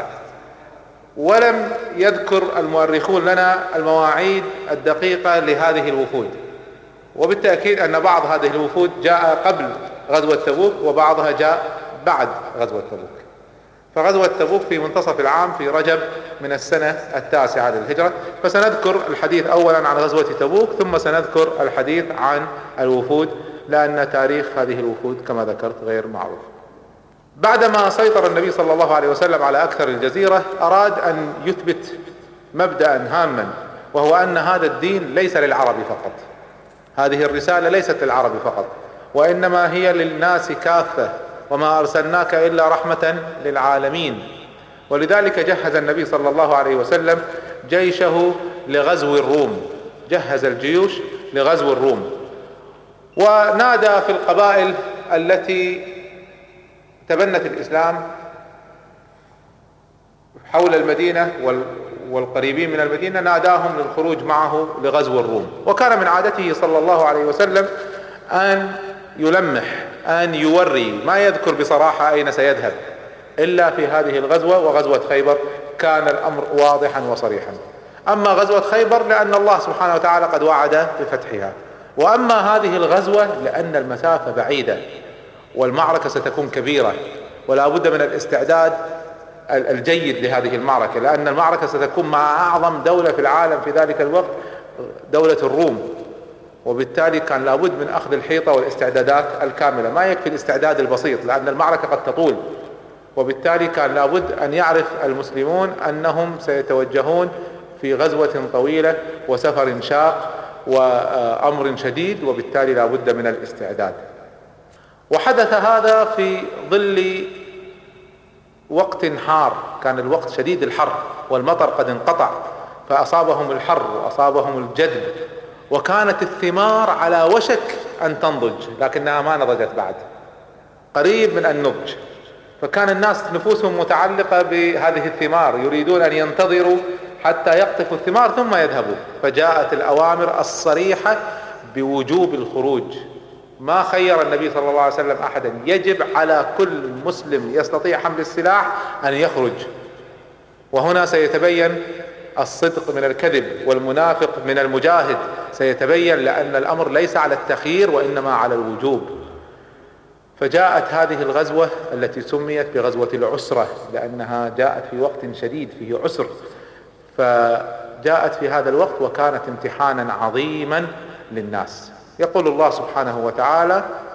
ولم يذكر المؤرخون لنا المواعيد الدقيقة لهذه الوفود، وبالتأكيد أن بعض هذه الوفود جاء قبل غزوة تبوك وبعضها جاء بعد غزوة تبوك. فغزوة تبوك في منتصف العام في رجب من السنة 9 للهجرة. فسنذكر الحديث أولا عن غزوة تبوك، ثم سنذكر الحديث عن الوفود، لأن تاريخ هذه الوفود كما ذكرت غير معروف. بعدما سيطر النبي صلى الله عليه وسلم على أكثر الجزيرة، أراد أن يثبت مبدأ هاما، وهو أن هذا الدين ليس للعرب فقط، هذه الرسالة ليست للعرب فقط، وإنما هي للناس كافة، وما أرسلناك إلا رحمة للعالمين. ولذلك جهز النبي صلى الله عليه وسلم جيشه لغزو الروم، جهز الجيوش لغزو الروم، ونادى في القبائل التي تبنت الإسلام حول المدينة والقريبين من المدينة، ناداهم للخروج معه لغزو الروم. وكان من عادته صلى الله عليه وسلم أن يلمح، أن يوري، ما يذكر بصراحة أين سيذهب، إلا في هذه الغزوة وغزوة خيبر كان الأمر واضحا وصريحا. أما غزوة خيبر لأن الله سبحانه وتعالى قد وعد بفتحها، وأما هذه الغزوة لأن المسافة بعيدة والمعركة ستكون كبيرة، ولا بد من الاستعداد الجيد لهذه المعركة، لأن المعركة ستكون مع أعظم دولة في العالم في ذلك الوقت، دولة الروم، وبالتالي كان لابد من أخذ الحيطة والاستعدادات الكاملة، ما يكفي الاستعداد البسيط لأن المعركة قد تطول. وبالتالي كان لابد أن يعرف المسلمون أنهم سيتوجهون في غزوة طويلة وسفر شاق وأمر شديد، وبالتالي لابد من الاستعداد. وحدث هذا في ظل وقت حار، كان الوقت شديد الحر والمطر قد انقطع، فأصابهم الحر وأصابهم الجدب، وكانت الثمار على وشك أن تنضج لكنها ما نضجت بعد، قريب من النضج. فكان الناس نفوسهم متعلقة بهذه الثمار، يريدون أن ينتظروا حتى يقطفوا الثمار ثم يذهبوا. فجاءت الأوامر الصريحة بوجوب الخروج، ما خير النبي صلى الله عليه وسلم أحدا، يجب على كل مسلم يستطيع حمل السلاح أن يخرج. وهنا سيتبين الصدق من الكذب والمنافق من المجاهد، سيتبين، لأن الأمر ليس على التخيير وإنما على الوجوب. فجاءت هذه الغزوة التي سميت بغزوة العسرة لأنها جاءت في وقت شديد فيه عسر، فجاءت في هذا الوقت وكانت امتحانا عظيما للناس. يقول الله سبحانه وتعالى: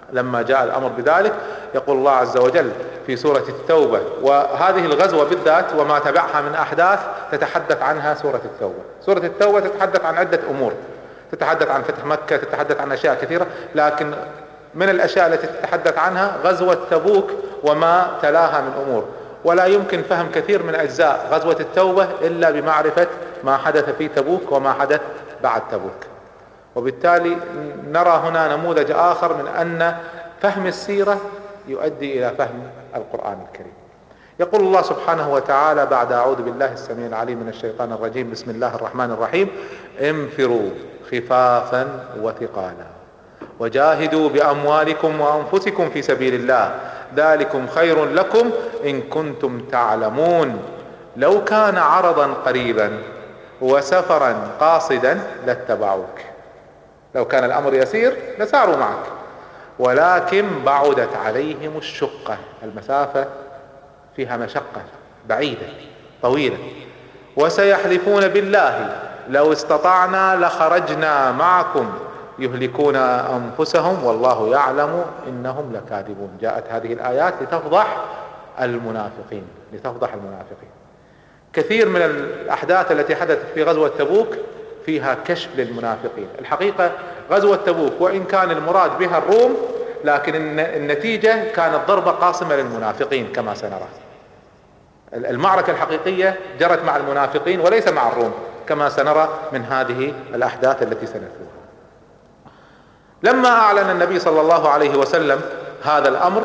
لما جاء الأمر بذلك يقول الله عز وجل في سورة التوبة، وهذه الغزوة بالذات وما تبعها من أحداث تتحدث عنها سورة التوبة. سورة التوبة تتحدث عن عدة أمور، تتحدث عن فتح مكة، تتحدث عن أشياء كثيرة، لكن من الأشياء التي تتحدث عنها غزوة تبوك وما تلاها من أمور. ولا يمكن فهم كثير من أجزاء غزوة التوبة إلا بمعرفة ما حدث في تبوك وما حدث بعد تبوك. وبالتالي نرى هنا نموذج آخر من أن فهم السيرة يؤدي إلى فهم القرآن الكريم. يقول الله سبحانه وتعالى بعد أعوذ بالله السميع العليم من الشيطان الرجيم، بسم الله الرحمن الرحيم: انفروا خفافا وثقالا وجاهدوا بأموالكم وأنفسكم في سبيل الله ذلكم خير لكم إن كنتم تعلمون لو كان عرضا قريبا وسفرا قاصدا لاتبعوك. لو كان الأمر يسير لساروا معك، ولكن بعدت عليهم الشقة، المسافة فيها مشقة بعيدة طويلة، وسيحلفون بالله لو استطعنا لخرجنا معكم يهلكون أنفسهم والله يعلم إنهم لكاذبون. جاءت هذه الآيات لتفضح المنافقين، لتفضح المنافقين. كثير من الأحداث التي حدثت في غزوة تبوك فيها كشف للمنافقين. الحقيقة غزوة تبوك وإن كان المراد بها الروم، لكن النتيجة كانت ضربة قاصمة للمنافقين كما سنرى. المعركة الحقيقية جرت مع المنافقين وليس مع الروم كما سنرى من هذه الأحداث التي سنتلوها. لما أعلن النبي صلى الله عليه وسلم هذا الأمر،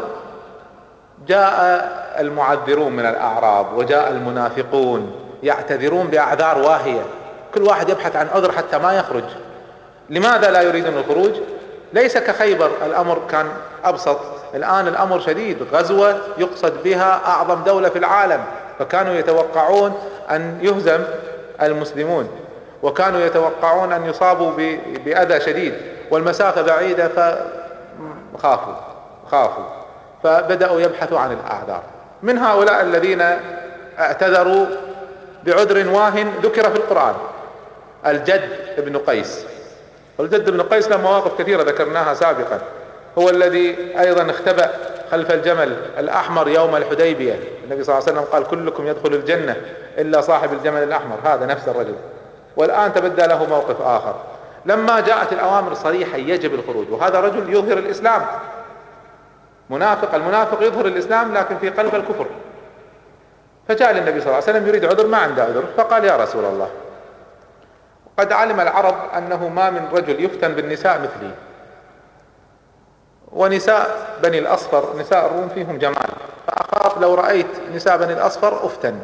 جاء المعذرون من الأعراب وجاء المنافقون يعتذرون بأعذار واهية، كل واحد يبحث عن عذر حتى ما يخرج. لماذا لا يريدون الخروج؟ ليس كخيبر الأمر كان أبسط، الآن الأمر شديد، غزوة يقصد بها أعظم دولة في العالم، فكانوا يتوقعون أن يهزم المسلمون، وكانوا يتوقعون أن يصابوا بأذى شديد، والمسافة بعيدة، فخافوا فبدأوا يبحثوا عن الأعذار. من هؤلاء الذين اعتذروا بعذر واهن ذكر في القرآن الجد بن قيس. والجد بن قيس له مواقف كثيرة ذكرناها سابقا، هو الذي أيضا اختبأ خلف الجمل الأحمر يوم الحديبية. النبي صلى الله عليه وسلم قال: كلكم يدخل الجنة إلا صاحب الجمل الأحمر، هذا نفس الرجل. والآن تبدى له موقف آخر لما جاءت الأوامر صريحة يجب الخروج، وهذا رجل يظهر الإسلام، المنافق يظهر الإسلام لكن في قلب الكفر. فجاء للنبي صلى الله عليه وسلم يريد عذر، ما عنده عذر، فقال: يا رسول الله، قد علم العرب أنه ما من رجل يفتن بالنساء مثلي، ونساء بني الأصفر نساء الروم فيهم جمال، فأخاف لو رأيت نساء بني الأصفر أفتن،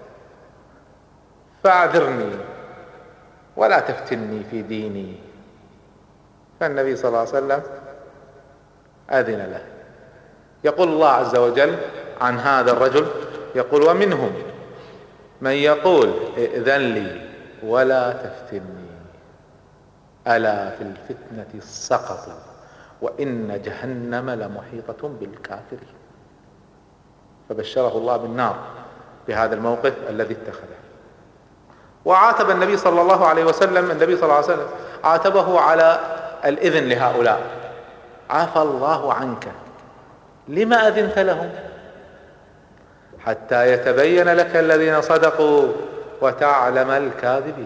فاعذرني ولا تفتني في ديني. فالنبي صلى الله عليه وسلم أذن له. يقول الله عز وجل عن هذا الرجل، يقول: ومنهم من يقول ائذن لي ولا تفتني ألا في الفتنة سقطوا وإن جهنم لمحيطة بالكافرين. فبشره الله بالنار بهذا الموقف الذي اتخذه. وعاتب النبي صلى الله عليه وسلم، النبي صلى الله عليه وسلم عاتبه على الإذن لهؤلاء: عفى الله عنك لما أذنت لهم حتى يتبين لك الذين صدقوا وتعلم الكاذبين.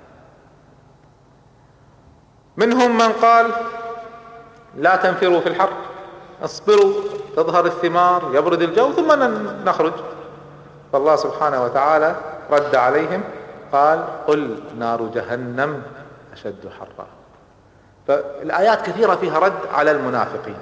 منهم من قال: لا تنفروا في الحر، اصبروا تظهر الثمار يبرد الجو ثم نخرج. فالله سبحانه وتعالى رد عليهم قال: قل نار جهنم أشد حرا. فالآيات كثيرة فيها رد على المنافقين.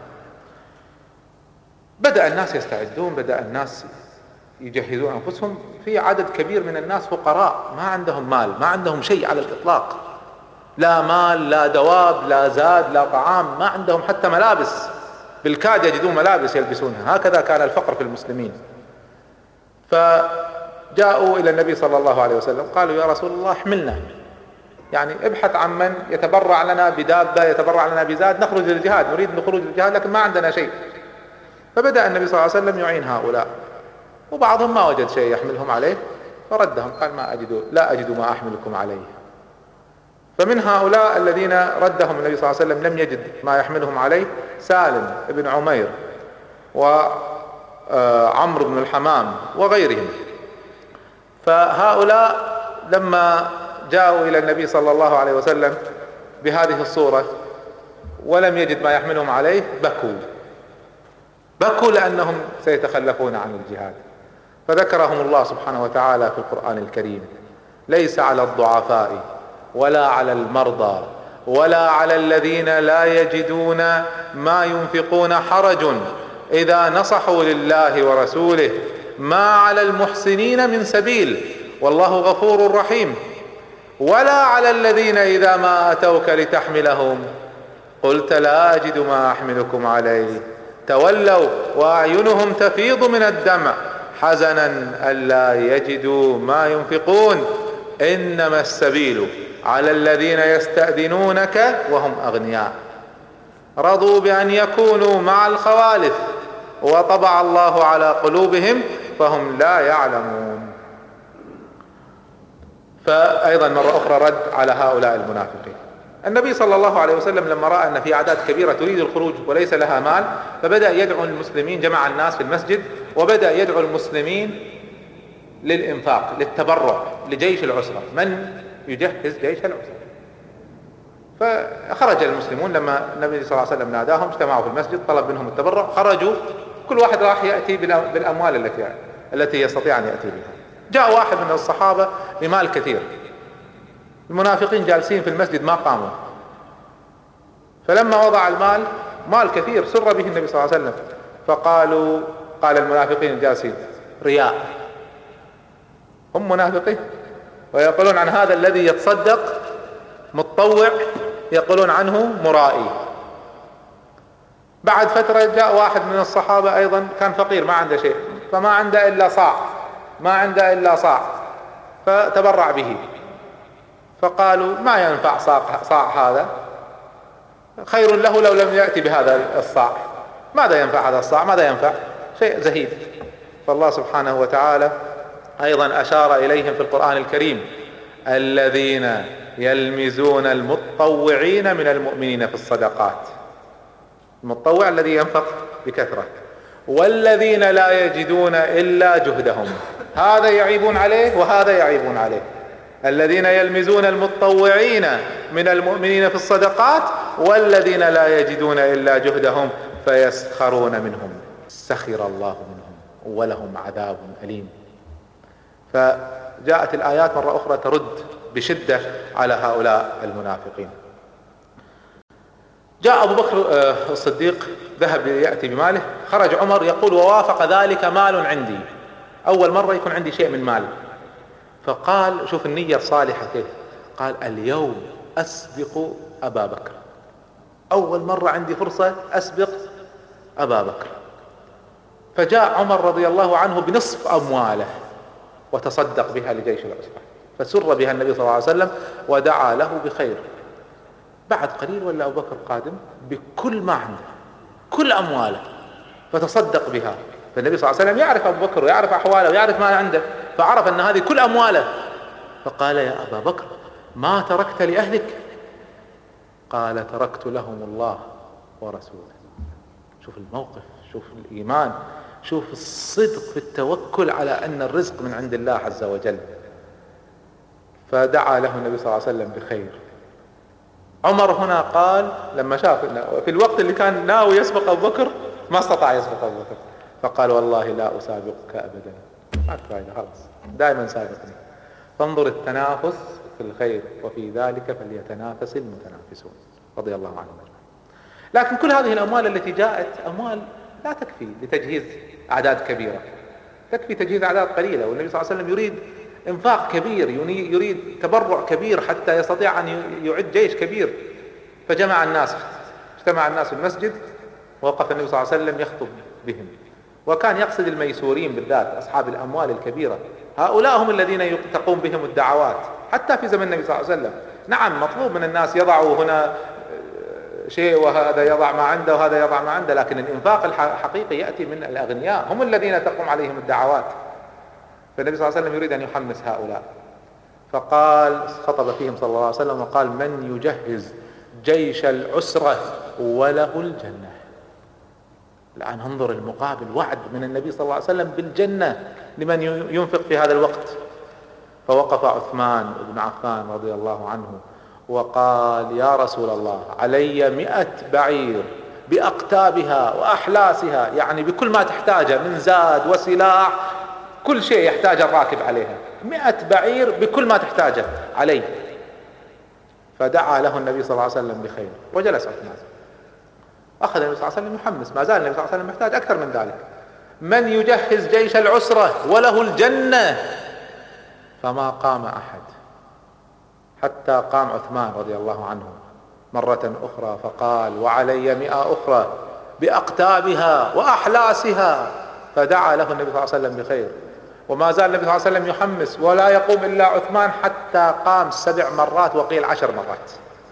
بدأ الناس يستعدون، بدأ الناس يجهزون أنفسهم. في عدد كبير من الناس فقراء، ما عندهم مال، ما عندهم شيء على الإطلاق، لا مال لا دواب لا زاد لا طعام، ما عندهم حتى ملابس، بالكاد يجدون ملابس يلبسونها. هكذا كان الفقر في المسلمين. فجاءوا إلى النبي صلى الله عليه وسلم قالوا: يا رسول الله احملنا، يعني ابحث عن من يتبرع لنا بدابة، يتبرع لنا بزاد، نخرج للجهاد، نريد نخرج للجهاد لكن ما عندنا شيء. فبدأ النبي صلى الله عليه وسلم يعين هؤلاء، وبعضهم ما وجد شيء يحملهم عليه فردهم، قال: لا أجد ما أحملكم عليه. فمن هؤلاء الذين ردهم النبي صلى الله عليه وسلم لم يجد ما يحملهم عليه سالم بن عمير وعمرو بن الحمام وغيرهم. فهؤلاء لما جاءوا إلى النبي صلى الله عليه وسلم بهذه الصورة ولم يجد ما يحملهم عليه بكوا لأنهم سيتخلفون عن الجهاد. فذكرهم الله سبحانه وتعالى في القرآن الكريم: ليس على الضعفاء ولا على المرضى ولا على الذين لا يجدون ما ينفقون حرج إذا نصحوا لله ورسوله ما على المحسنين من سبيل والله غفور رحيم، ولا على الذين إذا ما أتوك لتحملهم قلت لا أجد ما أحملكم عليه تولوا وأعينهم تفيض من الدمع حزنا ألا يجدوا ما ينفقون إنما السبيل على الذين يستأذنونك وهم أغنياء رضوا بأن يكونوا مع الخوالف وطبع الله على قلوبهم فهم لا يعلمون. فأيضا مرة أخرى رد على هؤلاء المنافقين. النبي صلى الله عليه وسلم لما رأى أن في أعداد كبيرة تريد الخروج وليس لها مال فبدأ يدعو المسلمين، جمع الناس في المسجد وبدأ يدعو المسلمين للإنفاق للتبرع لجيش العسرة، من يجهز جيش العسرة. فخرج المسلمون لما النبي صلى الله عليه وسلم ناداهم اجتمعوا في المسجد طلب منهم التبرع، خرجوا كل واحد راح يأتي بالأموال التي يستطيع أن يأتي بها. جاء واحد من الصحابة بمال كثير، المنافقين جالسين في المسجد ما قاموا، فلما وضع المال مال كثير سر به النبي صلى الله عليه وسلم قال المنافقين الجالسين رياء، هم منافقين ويقولون عن هذا الذي يتصدق متطوع يقولون عنه مرائي. بعد فترة جاء واحد من الصحابة أيضا كان فقير ما عنده شيء فما عنده إلا صاع فتبرع به، فقالوا ما ينفع صاع هذا، خير له لو لم يأتي بهذا الصاع، ماذا ينفع هذا الصاع، ماذا ينفع، شيء زهيد. فالله سبحانه وتعالى أيضا أشار إليهم في القرآن الكريم: الذين يلمزون المتطوعين من المؤمنين في الصدقات، المتطوع الذي ينفق بكثرة، والذين لا يجدون إلا جهدهم، هذا يعيبون عليه وهذا يعيبون عليه. الذين يلمزون المتطوعين من المؤمنين في الصدقات والذين لا يجدون إلا جهدهم فيسخرون منهم سخر الله منهم ولهم عذاب أليم. فجاءت الآيات مرة أخرى ترد بشدة على هؤلاء المنافقين. جاء أبو بكر الصديق ذهب يأتي بماله، خرج عمر يقول ووافق ذلك مال عندي، أول مرة يكون عندي شيء من مال. فقال شوف النية الصالحة كيف، قال اليوم أسبق أبا بكر، أول مرة عندي فرصة أسبق أبا بكر. فجاء عمر رضي الله عنه بنصف أمواله وتصدق بها لجيش العسرة، فسر بها النبي صلى الله عليه وسلم ودعا له بخير. بعد قليل ولا أبو بكر قادم بكل ما عنده، كل أمواله، فتصدق بها. فالنبي صلى الله عليه وسلم يعرف أبو بكر ويعرف أحواله ويعرف ما عنده، فعرف أن هذه كل أمواله، فقال يا أبا بكر ما تركت لأهلك؟ قال تركت لهم الله ورسوله. شوف الموقف، شوف الإيمان، شوف الصدق في التوكل على أن الرزق من عند الله عز وجل. فدعا له النبي صلى الله عليه وسلم بخير. عمر هنا قال لما شاف في الوقت اللي كان ناوي يسبق أبو بكر ما استطاع يسبق أبو بكر، فقال والله لا أسابقك أبدا، ما فايدة خلاص، دائما سابقني. فانظر التنافس في الخير وفي ذلك فليتنافس المتنافسون، رضي الله عنهم. لكن كل هذه الأموال التي جاءت أموال لا تكفي لتجهيز أعداد كبيرة، تكفي تجهيز أعداد قليلة، والنبي صلى الله عليه وسلم يريد إنفاق كبير، يريد تبرع كبير حتى يستطيع أن يعد جيش كبير. فجمع الناس، اجتمع الناس في المسجد، ووقف النبي صلى الله عليه وسلم يخطب بهم، وكان يقصد الميسورين بالذات، أصحاب الأموال الكبيرة، هؤلاء هم الذين تقوم بهم الدعوات حتى في زمن النبي صلى الله عليه وسلم. نعم مطلوب من الناس يضعوا هنا شيء وهذا يضع ما عنده وهذا يضع ما عنده، لكن الإنفاق الحقيقي يأتي من الأغنياء، هم الذين تقوم عليهم الدعوات. فالنبي صلى الله عليه وسلم يريد أن يحمس هؤلاء، فقال خطب فيهم صلى الله عليه وسلم وقال: من يجهز جيش العسرة وله الجنة. الآن انظر المقابل، وعد من النبي صلى الله عليه وسلم بالجنة لمن ينفق في هذا الوقت. فوقف عثمان بن عفان رضي الله عنه وقال: يا رسول الله، علي 100 بعير بأقتابها وأحلاسها، يعني بكل ما تحتاجه من زاد وسلاح، كل شيء يحتاج الراكب عليها، 100 بعير بكل ما تحتاجه عليه. فدعا له النبي صلى الله عليه وسلم بخير وجلس عثمان. أخذ النبي صلى الله عليه وسلم يحمس، ما زال النبي صلى الله عليه وسلم محتاج أكثر من ذلك. من يجهز جيش العسرة وله الجنة. فما قام أحد حتى قام عثمان رضي الله عنه مرة أخرى فقال: وعلي 100 أخرى بأقتابها وأحلاسها. فدعا له النبي صلى الله عليه وسلم بخير، وما زال النبي صلى الله عليه وسلم يحمس، ولا يقوم إلا عثمان حتى قام 7 مرات وقيل 10 مرات.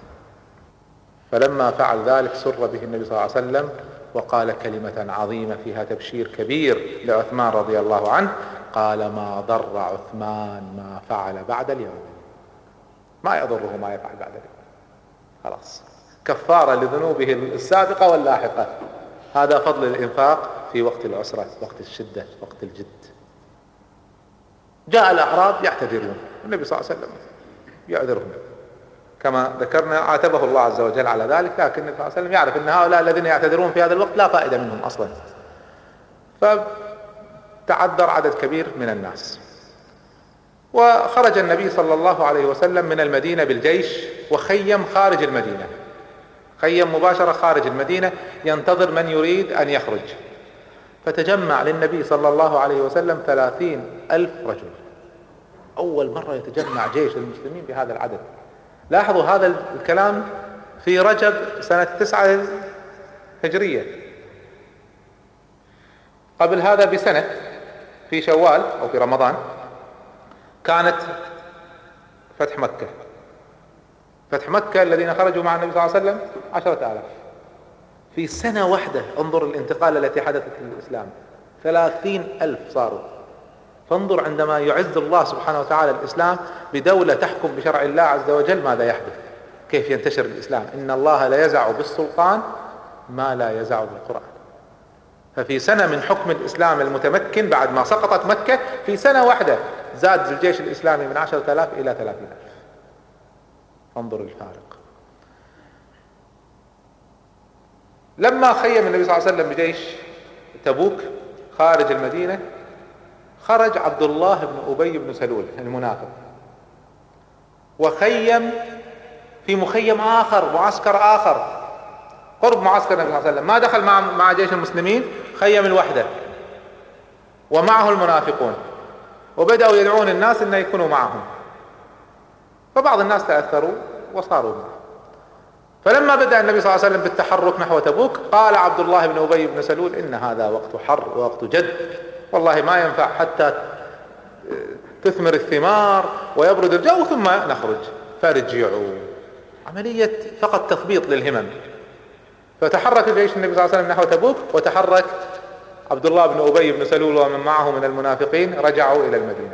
فلما فعل ذلك سر به النبي صلى الله عليه وسلم وقال كلمة عظيمة فيها تبشير كبير لعثمان رضي الله عنه. قال: ما ضر عثمان ما فعل بعد اليوم. ما يضره ما يفعل بعد اليوم، خلاص، كفارة لذنوبه السابقة واللاحقة. هذا فضل الإنفاق في وقت العسرة، وقت الشدة، وقت الجد. جاء الأعراب يعتذرون، النبي صلى الله عليه وسلم يعذرهم كما ذكرنا، عاتبه الله عز وجل على ذلك، لكن النبي صلى الله عليه وسلم يعرف أن هؤلاء الذين يعتذرون في هذا الوقت لا فائدة منهم أصلا. فتعذر عدد كبير من الناس، وخرج النبي صلى الله عليه وسلم من المدينة بالجيش وخيم خارج المدينة، خيم مباشرة خارج المدينة ينتظر من يريد أن يخرج. فتجمع للنبي صلى الله عليه وسلم 30,000 رجل. أول مرة يتجمع جيش المسلمين بهذا العدد. لاحظوا هذا الكلام في رجب سنة 9 هجرية. قبل هذا بسنة في شوال أو في رمضان كانت فتح مكة. فتح مكة الذين خرجوا مع النبي صلى الله عليه وسلم 10,000. في سنة واحدة انظر الانتقال التي حدثت للإسلام، 30,000 صاروا. فانظر عندما يعز الله سبحانه وتعالى الإسلام بدولة تحكم بشرع الله عز وجل ماذا يحدث، كيف ينتشر الإسلام. إن الله لا يزع بالسلطان ما لا يزع بالقرآن. ففي سنة من حكم الإسلام المتمكن بعد ما سقطت مكة، في سنة واحدة زاد الجيش الإسلامي من 10,000 إلى 30,000. انظر الفارق. لما خيم النبي صلى الله عليه وسلم بجيش تبوك خارج المدينة، خرج عبد الله بن أبي بن سلول المنافق وخيم في مخيم آخر، معسكر آخر قرب معسكر النبي صلى الله عليه وسلم. ما دخل مع جيش المسلمين، خيم الوحدة ومعه المنافقون، وبدأوا يدعون الناس أن يكونوا معهم. فبعض الناس تأثروا وصاروا معه. فلما بدأ النبي صلى الله عليه وسلم بالتحرك نحو تبوك، قال عبد الله بن أبي بن سلول: إن هذا وقت حر ووقت جد، والله ما ينفع حتى تثمر الثمار ويبرد الجو ثم نخرج، فارجعوا. عملية فقط تثبيط للهمم. فتحرك جيش النبي صلى الله عليه وسلم نحو تبوك، وتحرك عبد الله بن أبي بن سلول ومن معه من المنافقين، رجعوا إلى المدينة.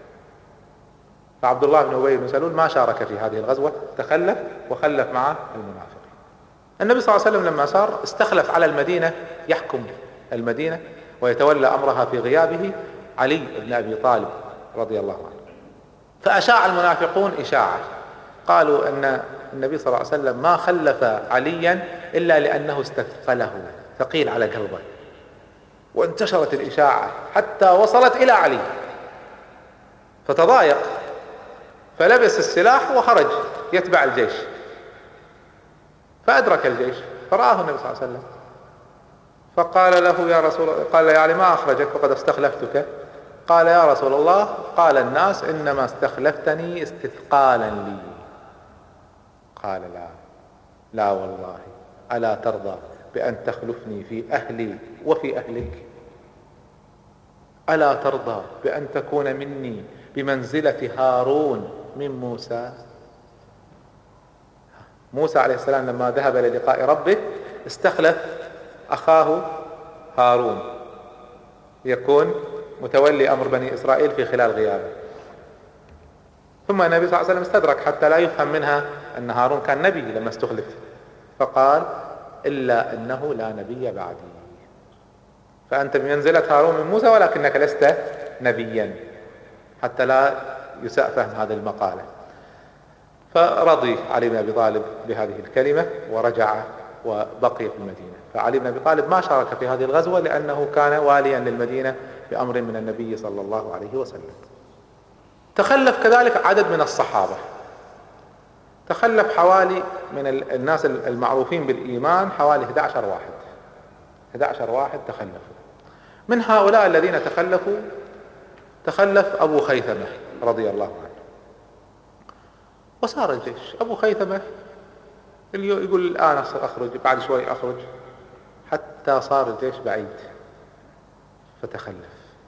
فعبد الله بن أبي بن سلول ما شارك في هذه الغزوة، تخلف وخلف معه المنافقين. النبي صلى الله عليه وسلم لما سار استخلف على المدينة يحكم المدينة ويتولى أمرها في غيابه علي بن أبي طالب رضي الله عنه. فأشاع المنافقون إشاعة، قالوا أن النبي صلى الله عليه وسلم ما خلف عليا إلا لأنه استثقله، ثقيل على قلبه. وانتشرت الإشاعة حتى وصلت إلى علي، فتضايق فلبس السلاح وخرج يتبع الجيش. فأدرك الجيش فرآه النبي صلى الله عليه وسلم، فقال له: يا رسول الله، قال: يا علي ما أخرجك وقد استخلفتك؟ قال: يا رسول الله، قال الناس إنما استخلفتني استثقالا لي. قال: لا والله، ألا ترضى بأن تخلفني في أهلي وفي أهلك؟ ألا ترضى بأن تكون مني بمنزلة هارون من موسى؟ موسى عليه السلام لما ذهب للقاء ربه استخلف أخاه هارون يكون متولي أمر بني إسرائيل في خلال غيابه. ثم النبي صلى الله عليه وسلم استدرك حتى لا يفهم منها أن هارون كان نبي لما استخلف، فقال إلا أنه لا نبي بعدي، فأنت بمنزلة هارون من موسى ولكنك لست نبيا، حتى لا يساء فهم هذه المقالة. فرضي علي بن أبي طالب بهذه الكلمة ورجع وبقي في المدينة. فعلي بن أبي طالب ما شارك في هذه الغزوة لأنه كان واليا للمدينة بأمر من النبي صلى الله عليه وسلم. تخلف كذلك عدد من الصحابة، تخلف حوالي من الناس المعروفين بالإيمان حوالي 11 واحد تخلفوا. من هؤلاء الذين تخلفوا تخلف أبو خيثمة رضي الله عنه، وصار الجيش. أبو خيثمة اللي يقول الآن أخرج، بعد شوي أخرج، حتى صار الجيش بعيد فتخلف.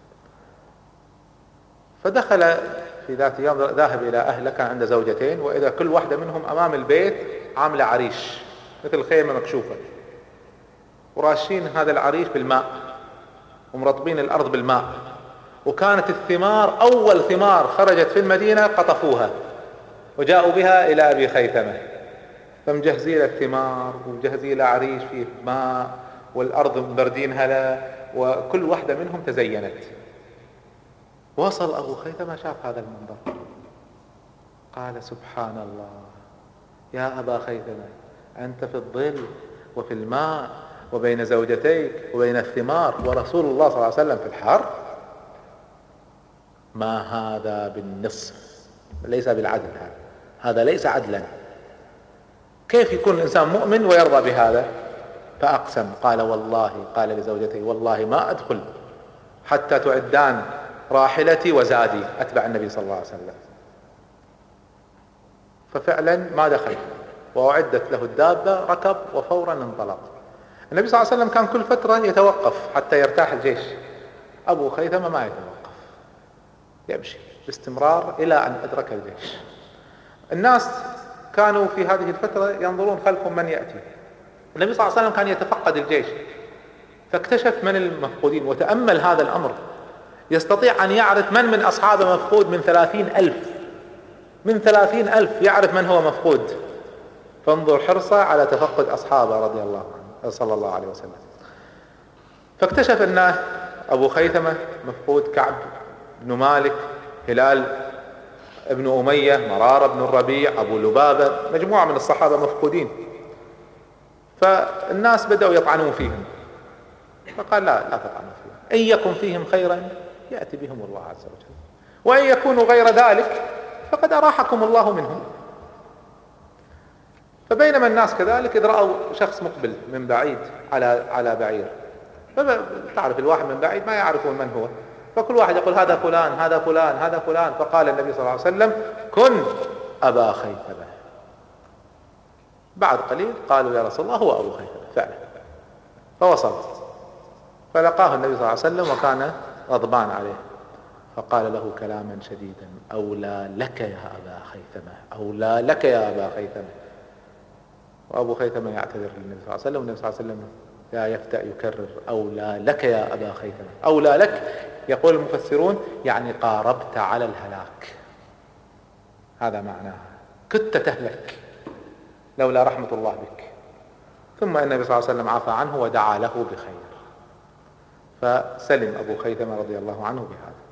فدخل في ذات يوم، ذاهب إلى أهله، كان عنده زوجتين، وإذا كل واحدة منهم أمام البيت عاملة عريش مثل خيمة مكشوفة، وراشين هذا العريش بالماء ومرطبين الأرض بالماء. وكانت الثمار، أول ثمار خرجت في المدينة قطفوها وجاءوا بها إلى أبي خيثمة، فمجهزين الثمار ومجهزين العريش فيه ماء والأرض مبردينها له، وكل واحدة منهم تزينت. وصل أبو خيثمة شاف هذا المنظر قال سبحان الله يا أبا خيثمة، أنت في الظل وفي الماء وبين زوجتيك وبين الثمار، ورسول الله صلى الله عليه وسلم في الحر، ما هذا بالنصف، ليس بالعدل، هذا ليس عدلا. كيف يكون الإنسان مؤمن ويرضى بهذا؟ فأقسم قال والله، قال لزوجتي والله ما أدخل حتى تعدان راحلتي وزادي أتبع النبي صلى الله عليه وسلم. ففعلا ما دخل، وأعدت له الدابة، ركب وفورا انطلق. النبي صلى الله عليه وسلم كان كل فترة يتوقف حتى يرتاح الجيش، أبو خيثمة ما يتوقف، يمشي باستمرار إلى أن أدرك الجيش. الناس كانوا في هذه الفترة ينظرون خلفهم من يأتي. النبي صلى الله عليه وسلم كان يتفقد الجيش، فاكتشف من المفقودين، وتأمل هذا الأمر، يستطيع أن يعرف من أصحابه مفقود من 30,000، من 30,000 يعرف من هو مفقود. فانظر حرصه على تفقد أصحابه رضي الله عنه صلى الله عليه وسلم. فاكتشف أن أبو خيثمة مفقود كعب بن مالك، هلال ابن أمية، مرارة بن الربيع، أبو لبابة، مجموعة من الصحابة مفقودين. فالناس بدأوا يطعنون فيهم، فقال لا تطعنوا فيهم، إن يكن فيهم خيرا يأتي بهم الله عز وجل، وإن يكونوا غير ذلك فقد أراحكم الله منهم. فبينما الناس كذلك إذ رأوا شخص مقبل من بعيد على بعير، تعرف الواحد من بعيد ما يعرفون من هو، فكل واحد يقول هذا فلان هذا فلان هذا فلان. فقال النبي صلى الله عليه وسلم كن أبا خيثمة. بعد قليل قالوا يا رسول الله هو أبو خيثمة فعلا. فوصل فلقاه النبي صلى الله عليه وسلم وكان غضبان عليه، فقال له كلاما شديدا: أولى لك يا أبا خيثمة، أولى لك يا أبا خيثمة. وأبو خيثمة يعتذر للنبي صلى الله عليه وسلم، والنبي صلى الله عليه وسلم لا يفتأ يكرر: أولى لك يا أبا خيثمة. أولى لك، يقول المفسرون يعني قاربت على الهلاك، هذا معناها، كنت تهلك لولا رحمة الله بك. ثم النبي صلى الله عليه وسلم عفى عنه ودعا له بخير، فسلم أبو خيثمة رضي الله عنه بهذا.